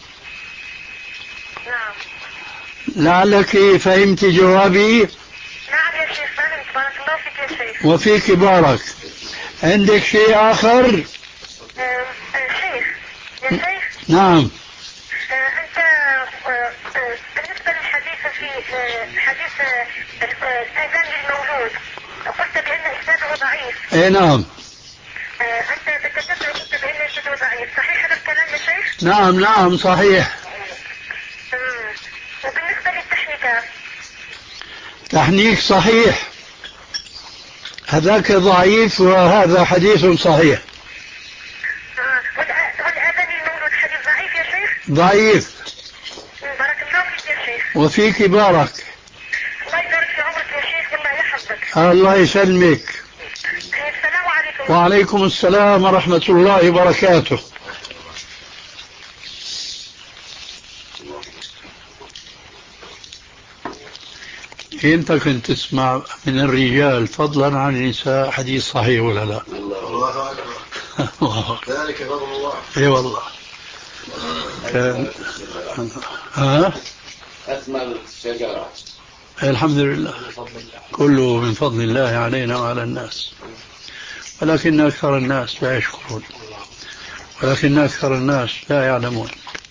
لعلك فهمت جوابي. نعم يا شيخ فهمت، بارك الله فيك يا شيخ. وفيك بارك. عندك شيء آخر؟ أه شيخ يا شيخ. نعم. أه أنت أه بالنسبة للحديث في أه حديث الأذان للمولود قلت بأن إسناده ضعيف. اي نعم. أه أنت تكلمت وقلت بأن إسناده ضعيف، صحيح هذا الكلام يا شيخ؟ نعم نعم صحيح. أه وبالنسبة للتحنيكات؟ تحنيك صحيح، هذاك ضعيف وهذا حديث صحيح. والأذان للمولود حديث ضعيف يا شيخ؟ ضعيف. بارك الله فيك يا شيخ. وفيك بارك. الله يبارك في عمرك يا شيخ والله يحفظك. الله يسلمك. السلام عليكم. وعليكم السلام ورحمة الله وبركاته. انت كنت تسمع من الرجال فضلا عن النساء حديث صحيح ولا لا؟ الله أكبر. ذلك فضل الله. اي والله. كان ها أثمر الشجرة. الحمد لله كله من فضل الله علينا وعلى الناس، ولكن أكثر الناس لا يشكرون، ولكن أكثر الناس لا يعلمون.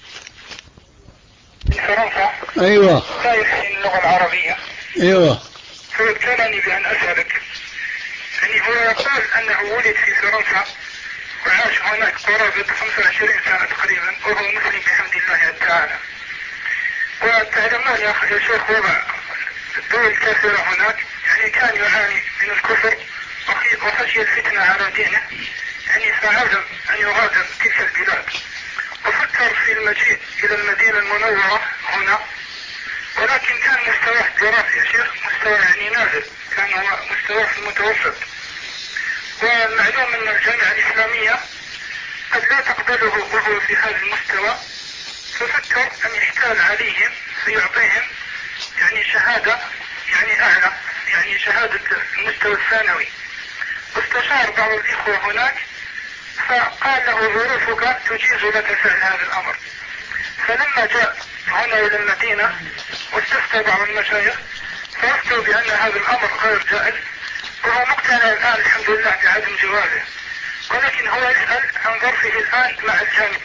فرنسا. أيوة. لا يحسن اللغة العربية. أيوة. فابتلني بأن أسألك، يعني هو يقول أنه ولد في فرنسا وعاش هناك قرابة خمسة وعشرين سنة تقريبا وهو مسلم بحمد الله تعالى. وتعلمون يا أخي يا شيخ وضع الدول الكافرة هناك يعني كان يعاني من الكفر وخشي الفتنة على دينه، يعني فعزم أن يغادر تلك البلاد، وفكر في المجيء إلى المدينة المنورة هنا، ولكن كان مستواه الدراسي يا شيخ مستوى يعني نازل، كان هو مستواه في المتوسط، والمعلوم أن الجامعة الإسلامية قد لا تقبله وهو في هذا المستوى، ففكر أن يحتال عليهم فيعطيهم يعني شهادة يعني أعلى، يعني شهادة المستوى الثانوي. واستشار بعض الإخوة هناك فقال له ظروفك تجيز لك فعل هذا الأمر. فلما جاء هنا إلى المدينة واستفتى بعض المشايخ فأفتوا بأن هذا الأمر غير جائز، وهو مقتنع الآن الحمد لله بعدم جوازه، ولكن هو يسأل عن ظرفه الآن مع الجامعة،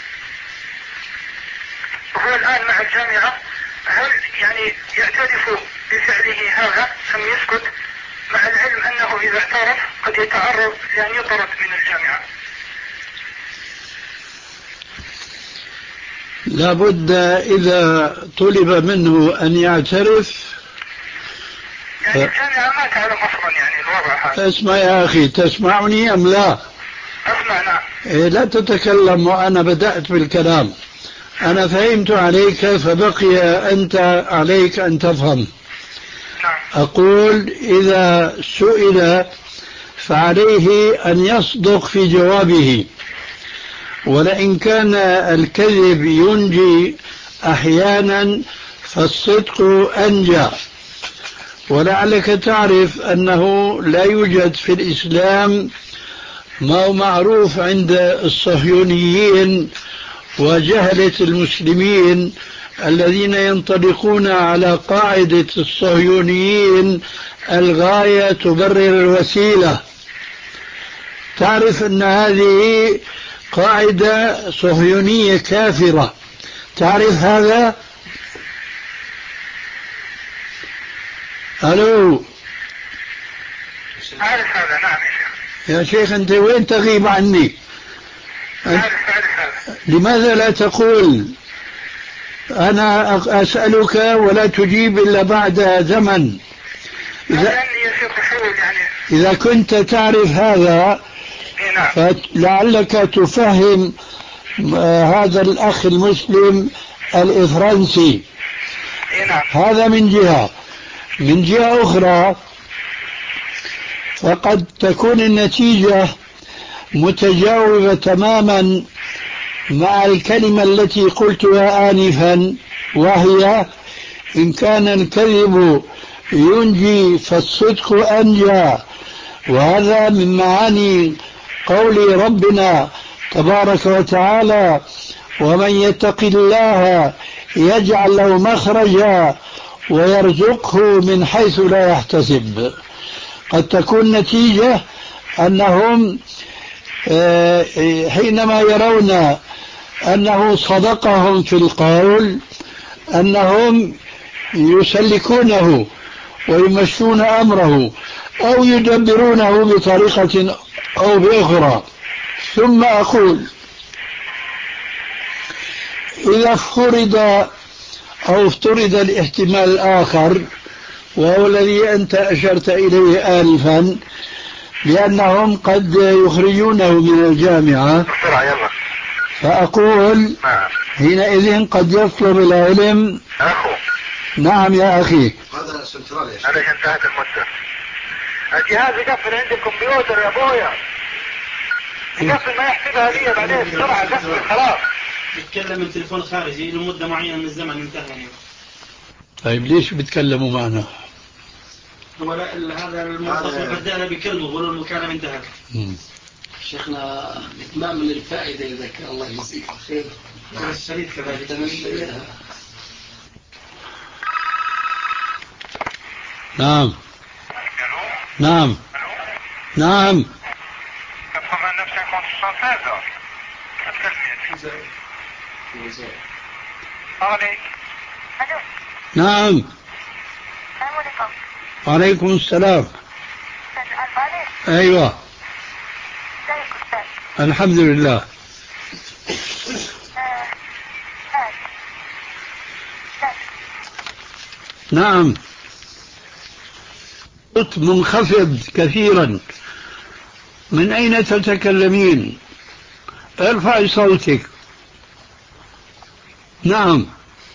وهو الآن مع الجامعة هل يعني يعترف بفعله هذا أم يسكت، مع العلم أنه إذا اعترف قد يتعرض لأن يطرد من الجامعة. لابد إذا طلب منه أن يعترف، يعني الجامعة ما تعلم أصلا يعني الوضع هذا. اسمع يا أخي، تسمعني أم لا؟ أسمع. نعم. إيه، لا تتكلم وأنا بدأت بالكلام. أنا فهمت عليك فبقي أنت عليك أن تفهم. نعم. أقول إذا سئل فعليه أن يصدق في جوابه، ولئن كان الكذب ينجي أحيانا فالصدق أنجى. ولعلك تعرف أنه لا يوجد في الإسلام ما هو معروف عند الصهيونيين وجهلة المسلمين الذين ينطلقون على قاعدة الصهيونيين الغاية تبرر الوسيلة. تعرف أن هذه قاعدة صهيونية كافرة، تعرف هذا؟ ألو؟ أعرف هذا. نعم يا شيخ أنت وين تغيب عني؟ أعرف أعرف هذا. لماذا لا تقول أنا أسألك ولا تجيب إلا بعد زمن؟ إذا, إذا كنت تعرف هذا فلعلك تفهم هذا الأخ المسلم الإفرنسي. هذا من جهة. من جهة أخرى فقد تكون النتيجة متجاوبة تماما مع الكلمة التي قلتها آنفا، وهي إن كان الكذب ينجي فالصدق أنجى. وهذا من معاني قول ربنا تبارك وتعالى ومن يتق الله يجعل له مخرجا ويرزقه من حيث لا يحتسب. قد تكون نتيجة أنهم حينما يرون أنه صدقهم في القول أنهم يسلكونه ويمشون أمره أو يدبرونه بطريقة أو بأخرى. ثم أقول إذا فرض أو افترض الاحتمال الآخر، وهو الذي أنت أشرت إليه آنفا، لأنهم قد يخرجونه من الجامعة، فأقول حينئذ قد يطلب العلم. أخو. نعم يا أخي. هذا سنترال يا شيخ. أنا انتهت المدة. الجهاز يقفل عندي الكمبيوتر يا أبويا. يقفل ما يحسبها لي بعدين بسرعة يقفل خلاص. يتكلم من تليفون خارجي لمدة معينة من الزمن انتهى. طيب ليش بتكلموا معنا؟ هو هذا الموظف بدأنا بكلمه ولو المكالمة انتهت. شيخنا إتمام للفائدة إذا كان الله يجزيك خير. الشريط كذلك. نعم نعم نعم. نعم. وعليكم السلام. ايوه الحمد لله. نعم صوت منخفض كثيرا. من أين تتكلمين؟ ارفعي صوتك. نعم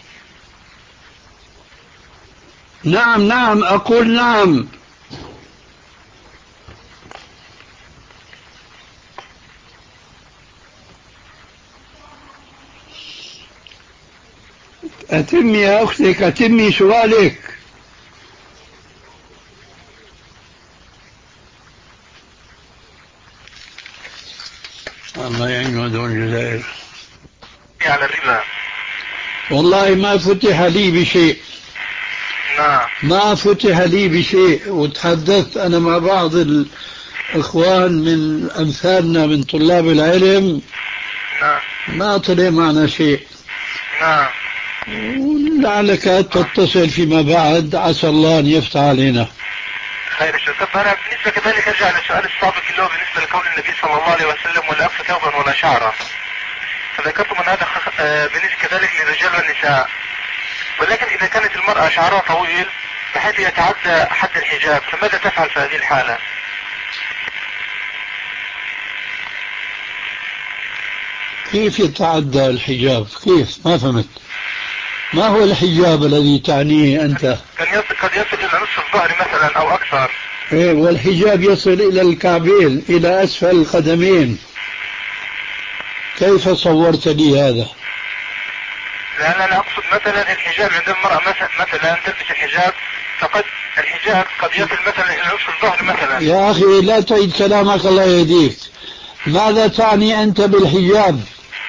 نعم نعم أقول نعم. أتمي يا أختك، أتمي سؤالك. الله يعين هذول الجزائر. على الربا والله ما فتح لي بشيء. نعم ما فتح لي بشيء، وتحدثت أنا مع بعض الإخوان من أمثالنا من طلاب العلم، نعم ما طلع معنا شيء. نعم لعلك تتصل فيما بعد، عسى الله أن يفتح علينا. خير الشيء. طب أنا بالنسبة كذلك أرجع للسؤال السابق اللي هو بالنسبة لقول النبي صلى الله عليه وسلم ولا أقصى ثوبا ولا شعرا، فذكرتم أن هذا بالنسبة كذلك للرجال والنساء، ولكن إذا كانت المرأة شعرها طويل بحيث يتعدى حد الحجاب فماذا تفعل في هذه الحالة؟ كيف يتعدى الحجاب؟ كيف؟ ما فهمت. ما هو الحجاب الذي تعنيه أنت؟ قد يصل إلى نصف الظهر مثلا أو أكثر. إيه، والحجاب يصل إلى الكعبين، إلى أسفل القدمين. كيف صورت لي هذا؟ لأن أنا أقصد مثلا الحجاب عند المرأة مثلا, مثلا تلبس الحجاب، فقد الحجاب قد يصل مثلا إلى نصف الظهر مثلا. يا أخي لا تعيد كلامك الله يهديك. ماذا تعني أنت بالحجاب؟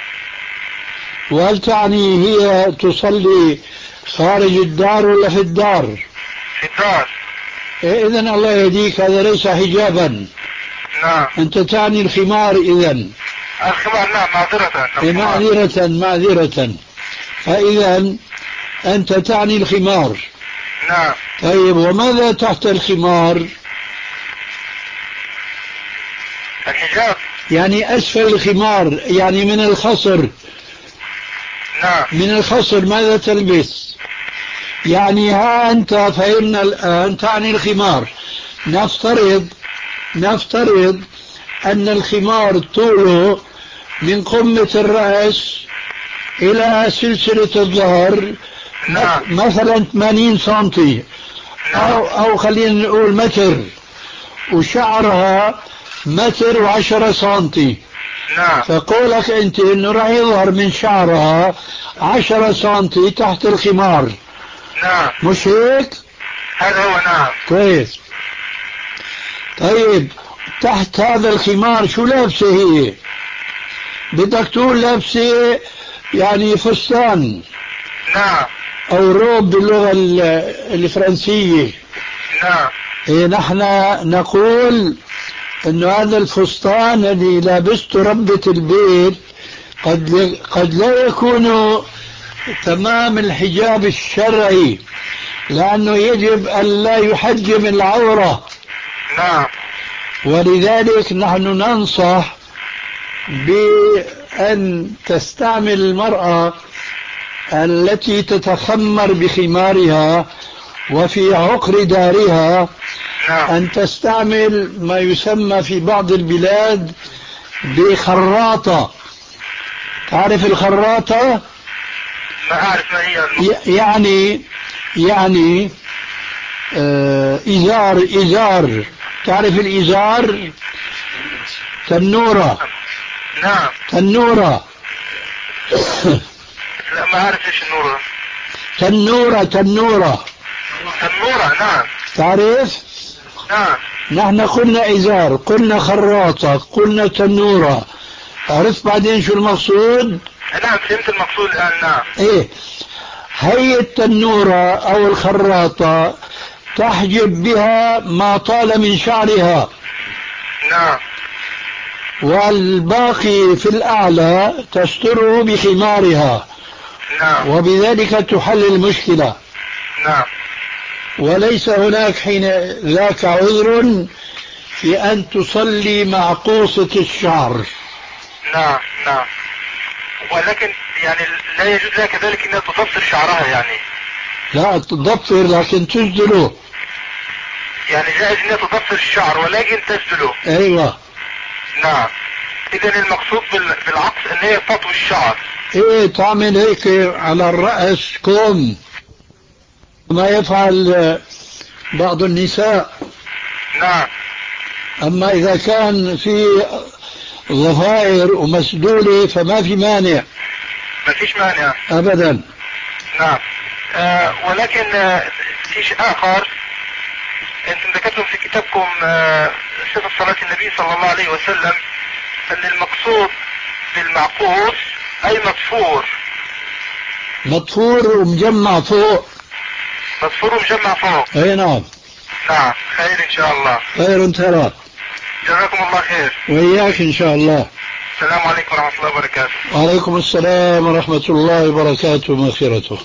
وهل تعني هي تصلي خارج الدار ولا في الدار؟ في الدار. إيه، إذن الله يهديك، هذا ليس حجابا. نعم. أنت تعني الخمار إذن. الخمار نعم، معذرة. إيه، معذرة معذرة. فإذا أنت تعني الخمار. نعم. طيب، وماذا تحت الخمار؟ الحجاب. يعني أسفل الخمار، يعني من الخصر. نعم. من الخصر ماذا تلبس؟ يعني ها أنت فهمنا الآن تعني الخمار. نفترض نفترض أن الخمار طوله من قمة الرأس إلى سلسلة الظهر. نعم. مثلا ثمانين سنتي. نعم. أو, أو خلينا نقول متر، وشعرها متر وعشرة سنتي. نعم. فقولك أنت إنه راح يظهر من شعرها عشرة سنتي تحت الخمار. نعم. مش هيك؟ هذا هو. نعم. كويس. طيب، تحت هذا الخمار شو لابسة هي؟ بدك تقول لابسة يعني فستان. نعم. أو روب باللغة الفرنسية. نعم. إيه، نحن نقول إنه هذا الفستان الذي لابسته ربة البيت قد قد لا يكون تمام الحجاب الشرعي، لأنه يجب أن لا يحجم العورة. نعم. ولذلك نحن ننصح بأن تستعمل المرأة التي تتخمر بخمارها وفي عقر دارها أن تستعمل ما يسمى في بعض البلاد بخراطة. تعرف الخراطة؟ ما أعرف ما هي. يعني يعني آه إزار إزار تعرف الإزار؟ تنورة. نعم. تنورة. لا ما أعرف إيش النورة. تنورة تنورة تنورة. نعم. تعرف؟ نعم. نحن قلنا إزار، قلنا خراطة، قلنا تنورة. عرفت بعدين شو المقصود؟ نعم فهمت المقصود الآن. نعم. إيه، هي التنورة أو الخراطة تحجب بها ما طال من شعرها. نعم. والباقي في الأعلى تستره بخمارها. نعم. وبذلك تحل المشكلة. نعم. وليس هناك حين ذاك عذر في أن تصلي مع قوصة الشعر. نعم. نعم. ولكن يعني لا يجوز لها كذلك أنها تضفر شعرها يعني. لا تضفر، لكن تسدله. يعني جائز ان تضفر الشعر ولكن تسدله. ايوه نعم. اذا المقصود بالعطف ان هي تطوي الشعر. ايه تعمل هيك على الرأس كوم ما يفعل بعض النساء. نعم. اما اذا كان في ضفائر ومسدولة فما في مانع. ما فيش مانع ابدا. نعم. آه ولكن آه في شيء اخر انتم ذكرتم في كتابكم آه صفة صلاة النبي صلى الله عليه وسلم ان المقصود بالمعقوس اي مطفور. مطفور ومجمع فوق. مطفور ومجمع فوق. اي نعم. نعم. خير ان شاء الله. خير ترى. جزاكم الله خير. وإياك إن شاء الله. السلام عليكم ورحمة الله وبركاته. وعليكم السلام ورحمة الله وبركاته ومغفرته.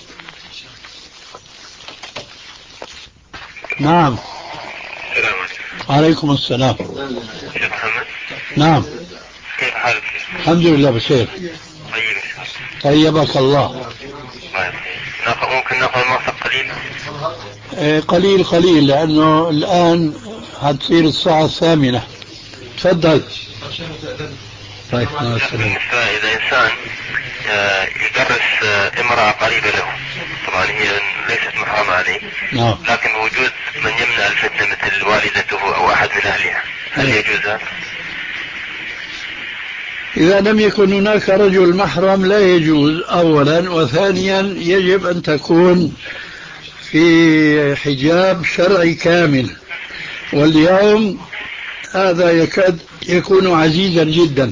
نعم. السلام عليكم. وعليكم السلام. شيخ محمد. نعم. كيف حالك؟ الحمد لله بخير. طيب. طيبك الله. ناخذ ممكن ناخذ الموثق قليل؟ إيه قليل قليل لأنه الآن هتصير الساعة الثامنة. تفضل. طيب بالنسبة إذا إنسان يدرس امرأة قريبة له، طبعا هي ليست محرمة عليه، نعم. لكن وجود من يمنع الفتنة مثل والدته أو أحد من أهلها، هل يجوز هذا؟ إذا لم يكن هناك رجل محرم لا يجوز أولا، وثانيا يجب أن تكون في حجاب شرعي كامل، واليوم هذا يكاد يكون عزيزا جدا،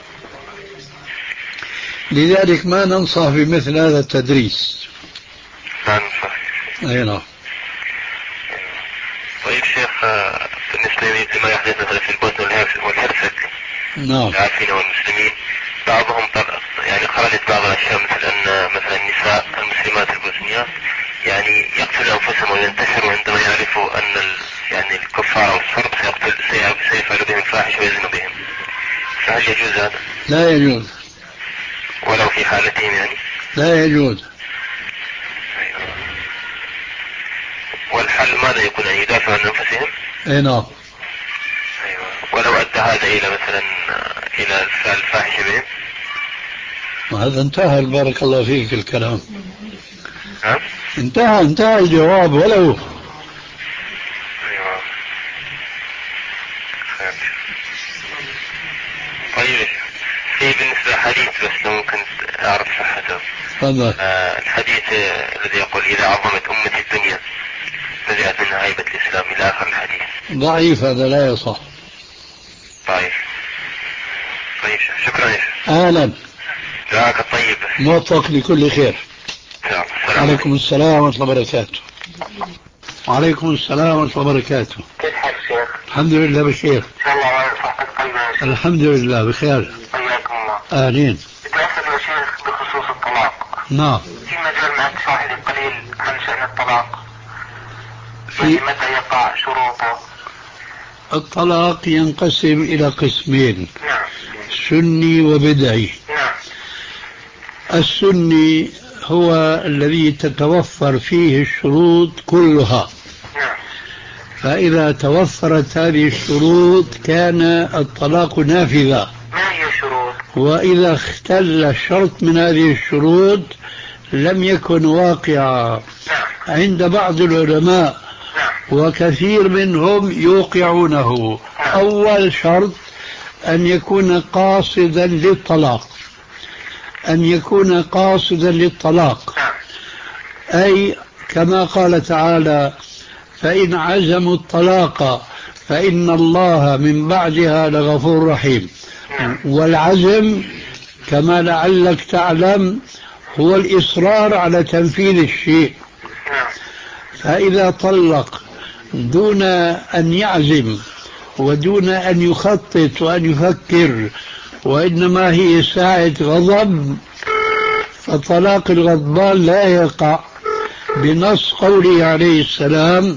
لذلك ما ننصح بمثل هذا التدريس. نعم صحيح. أي نعم. طيب شيخ، بالنسبة لما يحدث مثلا في البوسنة والهرسك، نعم، العافين والمسلمين، بعضهم يعني خرجت بعض الأشياء مثل أن مثلا النساء المسلمات البوسنيات يعني يقتلوا أنفسهم وينتحروا عندما يعرفوا أن يعني الكفار والصرب سيقتل سيفعلوا بهم فاحش ويزنوا بهم، فهل يجوز هذا؟ لا يجوز. ولو في حالتهم يعني؟ لا يجوز. والحل ماذا يكون؟ أن يدافعوا عن أنفسهم؟ اي نعم. أيوة. ولو أدى هذا إلى مثلا إلى الفاحشة بهم؟ وهذا انتهى، بارك الله فيك الكلام. ها؟ انتهى انتهى الجواب. ولو أيوة. طيب في بالنسبة حديث بس ممكن أعرف صحته. تفضل. آه الحديث الذي يقول إذا عظمت أمتي الدنيا فزعت منها هيبة الإسلام إلى آخر الحديث. ضعيف، هذا لا يصح. طيب طيب شكرا يا شيخ. أهلا. دعاك الطيب. موفق لكل خير. عليكم السلام ورحمة الله وبركاته. وعليكم السلام ورحمة الله وبركاته. كيف حالك شيخ؟ الحمد لله بخير. ان شاء الله على صحتك طيبة يا شيخ. الحمد لله بخير. حياكم الله. أهلين. بدي أسأل يا شيخ بخصوص الطلاق. نعم. في مجال معك تشرح لي قليل عن شأن الطلاق؟ في يعني متى يقع شروطه؟ الطلاق ينقسم إلى قسمين. نعم. سني وبدعي. نعم. السني هو الذي تتوفر فيه الشروط كلها. نعم. فإذا توفرت هذه الشروط كان الطلاق نافذا. ما هي الشروط؟ وإذا اختل شرط من هذه الشروط لم يكن واقعا. نعم. عند بعض العلماء نعم. وكثير منهم يوقعونه. نعم. أول شرط أن يكون قاصدا للطلاق، أن يكون قاصدا للطلاق، نعم. أي كما قال تعالى فإن عزموا الطلاق فإن الله من بعدها لغفور رحيم. نعم. والعزم كما لعلك تعلم هو الإصرار على تنفيذ الشيء. نعم. فإذا طلق دون أن يعزم ودون أن يخطط وأن يفكر، وإنما هي ساعة غضب، فطلاق الغضبان لا يقع بنص قوله عليه السلام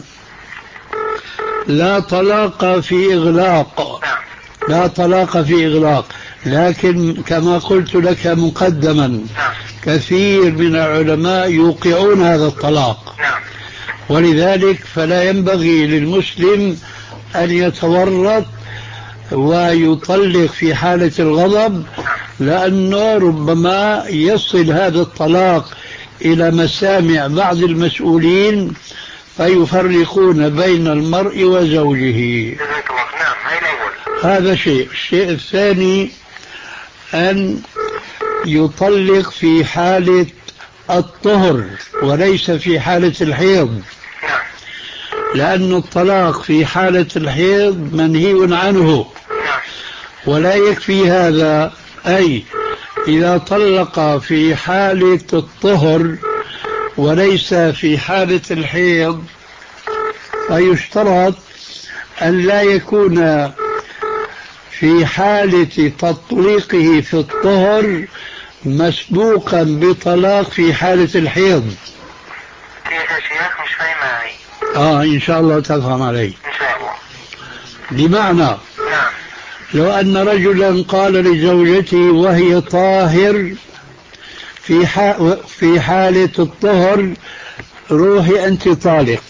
لا طلاق في إغلاق. لا طلاق في إغلاق. لكن كما قلت لك مقدما كثير من العلماء يوقعون هذا الطلاق. نعم. ولذلك فلا ينبغي للمسلم أن يتورط ويطلق في حالة الغضب، لأنه ربما يصل هذا الطلاق إلى مسامع بعض المسؤولين فيفرقون بين المرء وزوجه. هذا شيء. الشيء الثاني أن يطلق في حالة الطهر وليس في حالة الحيض، لأن الطلاق في حالة الحيض منهي عنه. ولا يكفي هذا، أي إذا طلق في حالة الطهر وليس في حالة الحيض فيشترط أن لا يكون في حالة تطليقه في الطهر مسبوقا بطلاق في حالة الحيض. كيف يا شيخ؟ مش فاهم معي. آه إن شاء الله تفهم علي. إن شاء الله. بمعنى نعم. لو أن رجلا قال لزوجته وهي طاهر في في حالة الطهر روحي أنت طالق،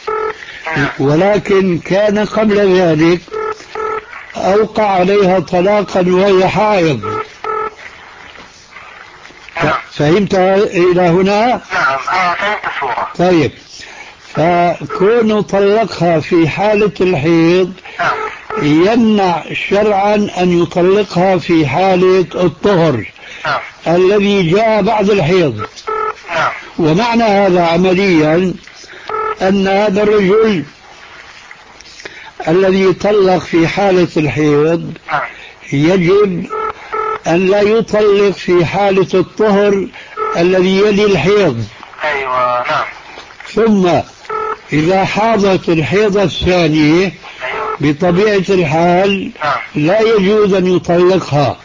ولكن كان قبل ذلك أوقع عليها طلاقا وهي حائض. فهمت إلى هنا؟ نعم فهمت الصورة. طيب، فكون طلقها في حالة الحيض يمنع شرعا أن يطلقها في حالة الطهر الذي جاء بعد الحيض. ومعنى هذا عمليا أن هذا الرجل الذي طلق في حالة الحيض يجب أن لا يطلق في حالة الطهر الذي يلي الحيض. أيوة نعم. ثم إذا حاضت الحيضة الثانية بطبيعة الحال لا يجوز أن يطلقها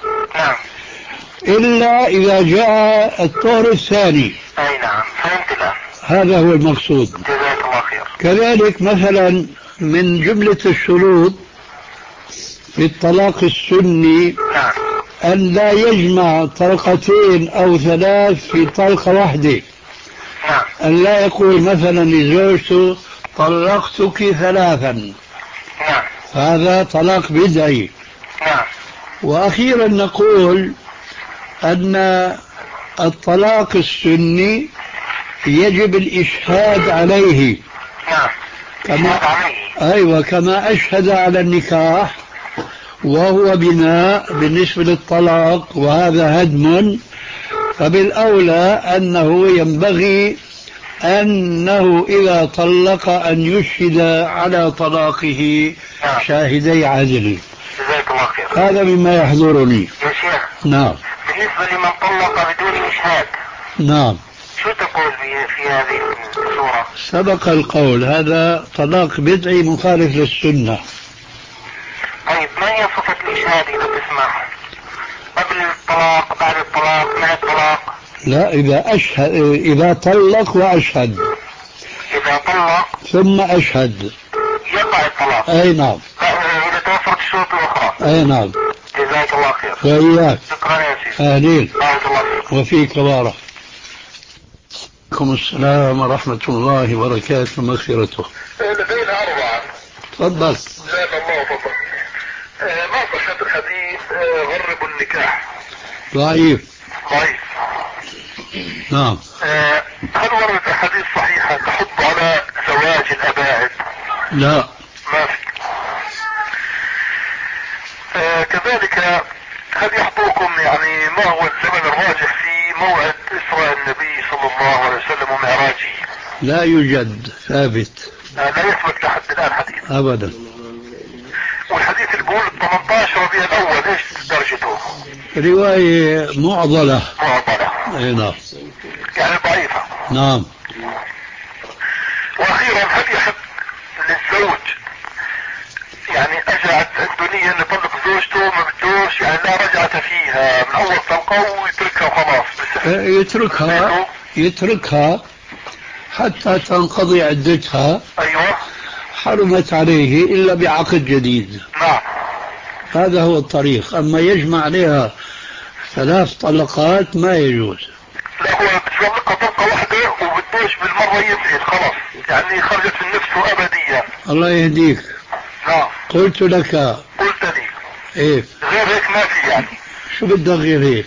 إلا إذا جاء الطهر الثاني. أي نعم فهمت الآن. هذا هو المقصود. جزاك الله خير. كذلك مثلا من جملة الشروط في الطلاق السني نعم. أن لا يجمع طلقتين أو ثلاث في طلقة واحدة. نعم. أن لا يقول مثلا لزوجته طلقتك ثلاثا. نعم. هذا طلاق بدعي. نعم. وأخيرا نقول أن الطلاق السني يجب الإشهاد عليه. نعم. كما أيوة كما أشهد على النكاح وهو بناء بالنسبة للطلاق وهذا هدم، فبالأولى أنه ينبغي أنه إذا طلق أن يشهد على طلاقه شاهدي عدل. جزاك الله خير. هذا مما يحضرني. يا شيخ. نعم. بالنسبة لمن طلق بدون إشهاد. نعم. شو تقول في هذه الصورة؟ سبق القول هذا طلاق بدعي مخالف للسنة. طيب ما هي صفة الإشهاد إذا تسمح؟ قبل الطلاق، بعد الطلاق، مع الطلاق؟ لا، إذا أشهد، إذا طلق وأشهد. إذا طلق ثم أشهد يقع الطلاق. أي نعم. إذا توفرت الشروط الأخرى. أي نعم. جزاك الله خير. وإياك. شكرا يا شيخ. أهلين. بارك الله فيك. وفيك بارك. عليكم السلام ورحمة الله وبركاته مغفرته. لدينا أربعة. تفضل. جزاك الله فضل. ما صحة الحديث غرب النكاح؟ ضعيف. ضعيف. نعم. هل وردت أحاديث صحيحة تحض على زواج الأباعد؟ لا. ما في. كذلك هل يحضركم يعني ما هو الزمن الراجح في موعد إسراء النبي صلى الله عليه وسلم ومعراجه؟ لا يوجد ثابت. لا يثبت لحد الآن حديث أبدا. والحديث اللي بيقول ثمانية عشر ربيع الأول ايش درجته؟ رواية معضلة. معضلة. اي نعم. يعني ضعيفة. نعم. وأخيرا هل يحب للزوج يعني أجعت الدنيا أن يطلق زوجته ما بدوش يعني لا رجعة فيها من أول طلقة ويتركها وخلاص؟ يتركها يتركها حتى تنقضي عدتها. أيوة. حرمت عليه إلا بعقد جديد. نعم. هذا هو الطريق. أما يجمع عليها ثلاث طلقات ما يجوز. لا هو بتطلقها طلقة واحدة وبده ايش بالمرة يفعل خلاص يعني خرجت من نفسه ابديا. الله يهديك. نعم. قلت لك. قلت لي. ايه. غير هيك ما في يعني. شو بدك غير هيك؟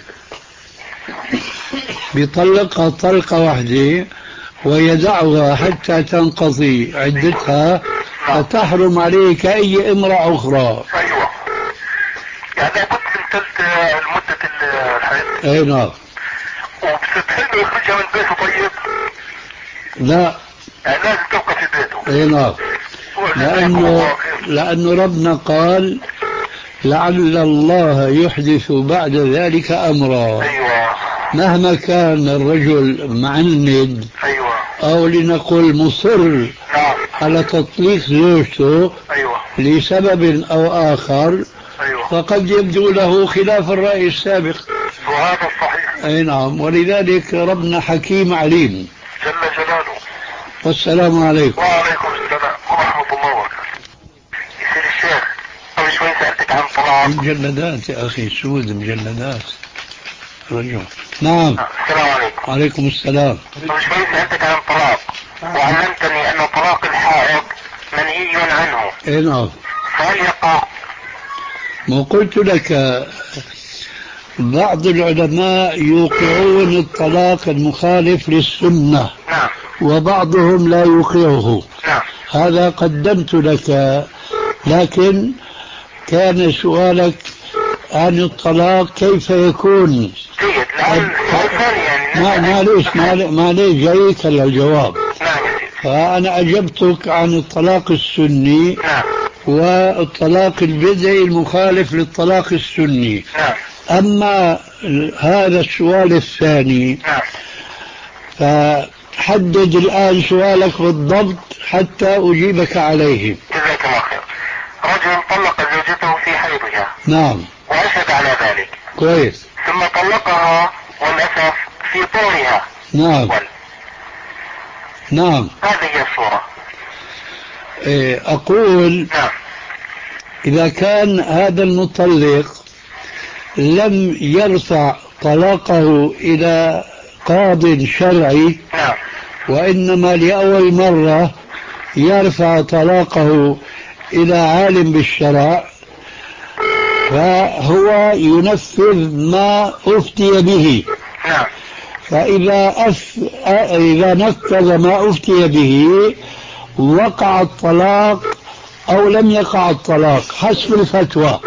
بيطلقها طلقة واحدة ويدعها حتى تنقضي عدتها فتحرم عليك أي امرأة أخرى. أيوة يعني لابد من ثلث المدة الحياة. أي نعم. وبستحيل يخرجها من بيته طيب؟ لا يعني لازم تبقى في بيته. أي نعم. لأنه لأنه ربنا قال لعل الله يحدث بعد ذلك أمرا. أيوة. مهما كان الرجل معند. أيوة. أو لنقول مصر. نعم. على تطليق زوجته. أيوة. لسبب أو آخر. أيوة. فقد يبدو له خلاف الرأي السابق. وهذا صحيح. أي نعم. ولذلك ربنا حكيم عليم جل جلاله. والسلام عليكم. وعليكم السلام ورحمة الله وبركاته. يصير الشيخ قبل شوي سألتك عن طلاق. مجلدات يا أخي سود مجلدات رجل. نعم. السلام عليكم. وعليكم السلام. قبل شوي سألتك عن طلاق وعلمتني أن طلاق الحائض منهي عنه. اي نعم. فهل يقع؟ ما قلت لك بعض العلماء يوقعون الطلاق المخالف للسنة. نعم. وبعضهم لا يوقعه. نعم. هذا قدمت لك. لكن كان سؤالك عن الطلاق كيف يكون. جيد. لأن ما معليش معليش جايك الجواب. نعم. فأنا أجبتك عن الطلاق السني. نعم. والطلاق البدعي المخالف للطلاق السني. نعم. أما هذا السؤال الثاني. نعم. فحدد الآن سؤالك بالضبط حتى أجيبك عليه. جزاك الله خير. رجل طلق زوجته في حيضها. نعم. وأشهد على ذلك. كويس. ثم طلقها والأسف في طورها. نعم. وال. نعم. هذه هي الصورة. أقول. نعم. إذا كان هذا المطلق لم يرفع طلاقه إلى قاض شرعي. نعم. وإنما لأول مرة يرفع طلاقه إلى عالم بالشرع فهو ينفذ ما أفتي به. نعم. فإذا أف... إذا نفذ ما أفتي به وقع الطلاق أو لم يقع الطلاق حسب الفتوى.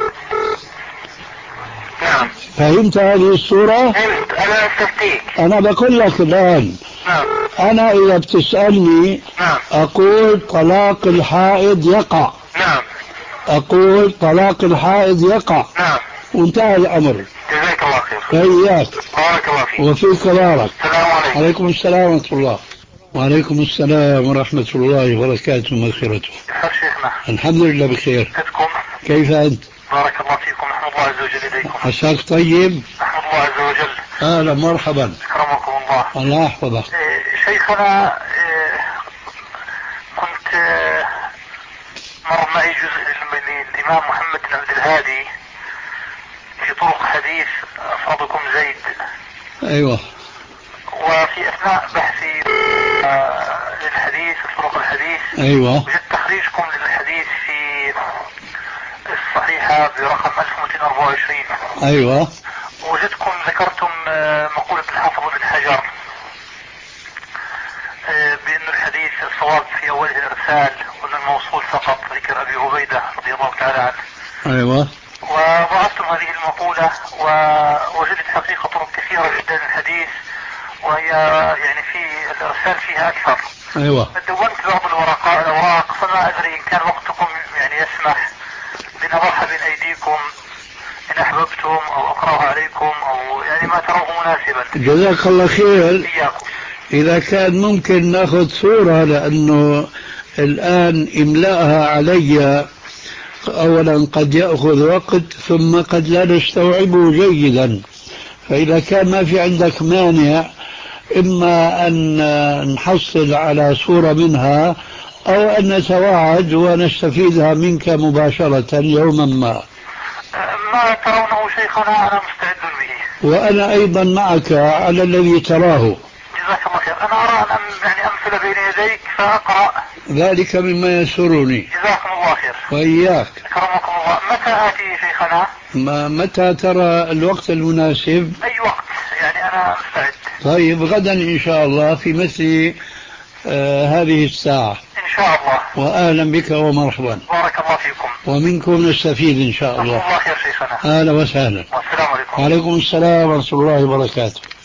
نعم. فهمت هذه الصورة؟ فهمت. أنا استفتيك. أنا بقول لك الآن. نعم. أنا إذا بتسألني. نعم. أقول طلاق الحائض يقع. نعم. أقول طلاق الحائض يقع. نعم. وانتهى الأمر. جزاك الله خير. فإياك. بارك الله فيك. وفيك بارك. السلام عليكم. وعليكم السلام ورحمة الله. وعليكم السلام ورحمة الله وبركاته ومغفرته. كيف شيخنا؟ الحمد لله بخير. كيفكم؟ كيف أنت؟ بارك الله فيكم. نحمد الله عز وجل إليكم. عساك طيب؟ نحمد الله عز وجل. أهلا مرحبا. أكرمكم الله. الله يحفظك. إيه شيخنا إيه كنت إيه مر معي جزء للإمام محمد بن عبد الهادي في طرق حديث أفرادكم زيد. أيوة. وفي أثناء بحثي آه للحديث طرق الحديث. أيوة. وجدت تخريجكم للحديث في الصحيحة برقم ألف ومئتين وأربعة وعشرين. أيوة. وجدتكم ذكرتم آه مقولة الحافظ بن حجر آه بأن الحديث الصواب في أوله الإرسال وأن الموصول فقط ذكر أبي عبيدة رضي الله تعالى عنه. أيوة. وضعفتم هذه المقولة ووجدت حقيقة طرق كثيرة جدا للحديث وهي يعني في الإرسال فيها أكثر. أيوة. دونت بعض الورقاء الأوراق فما أدري إن كان وقتكم يعني يسمح بنضعها بين أيديكم إن أحببتم أو أقرأها عليكم أو يعني ما تروه مناسبا. جزاك الله خير. إياكم. إذا كان ممكن ناخذ صورة لأنه الآن إملاءها علي أولا قد يأخذ وقت ثم قد لا نستوعبه جيدا. فإذا كان ما في عندك مانع إما أن نحصل على صورة منها أو أن نتواعد ونستفيدها منك مباشرة يوما ما. ما ترونه شيخنا أنا مستعد به. وأنا أيضا معك على الذي تراه. جزاك الله خير. أنا أرى أن يعني الأسئلة بين يديك فأقرأ. ذلك مما يسرني. جزاكم الله خير. وإياك. أكرمكم الله. متى آتي شيخنا؟ ما متى ترى الوقت المناسب؟ أي وقت يعني أنا مستعد. طيب غدا إن شاء الله في مثل آه هذه الساعة إن شاء الله. وأهلا بك ومرحبا. بارك الله فيكم. ومنكم نستفيد إن شاء الله. الله خير شيخنا. أهلا وسهلا. والسلام عليكم. وعليكم السلام ورحمة الله وبركاته.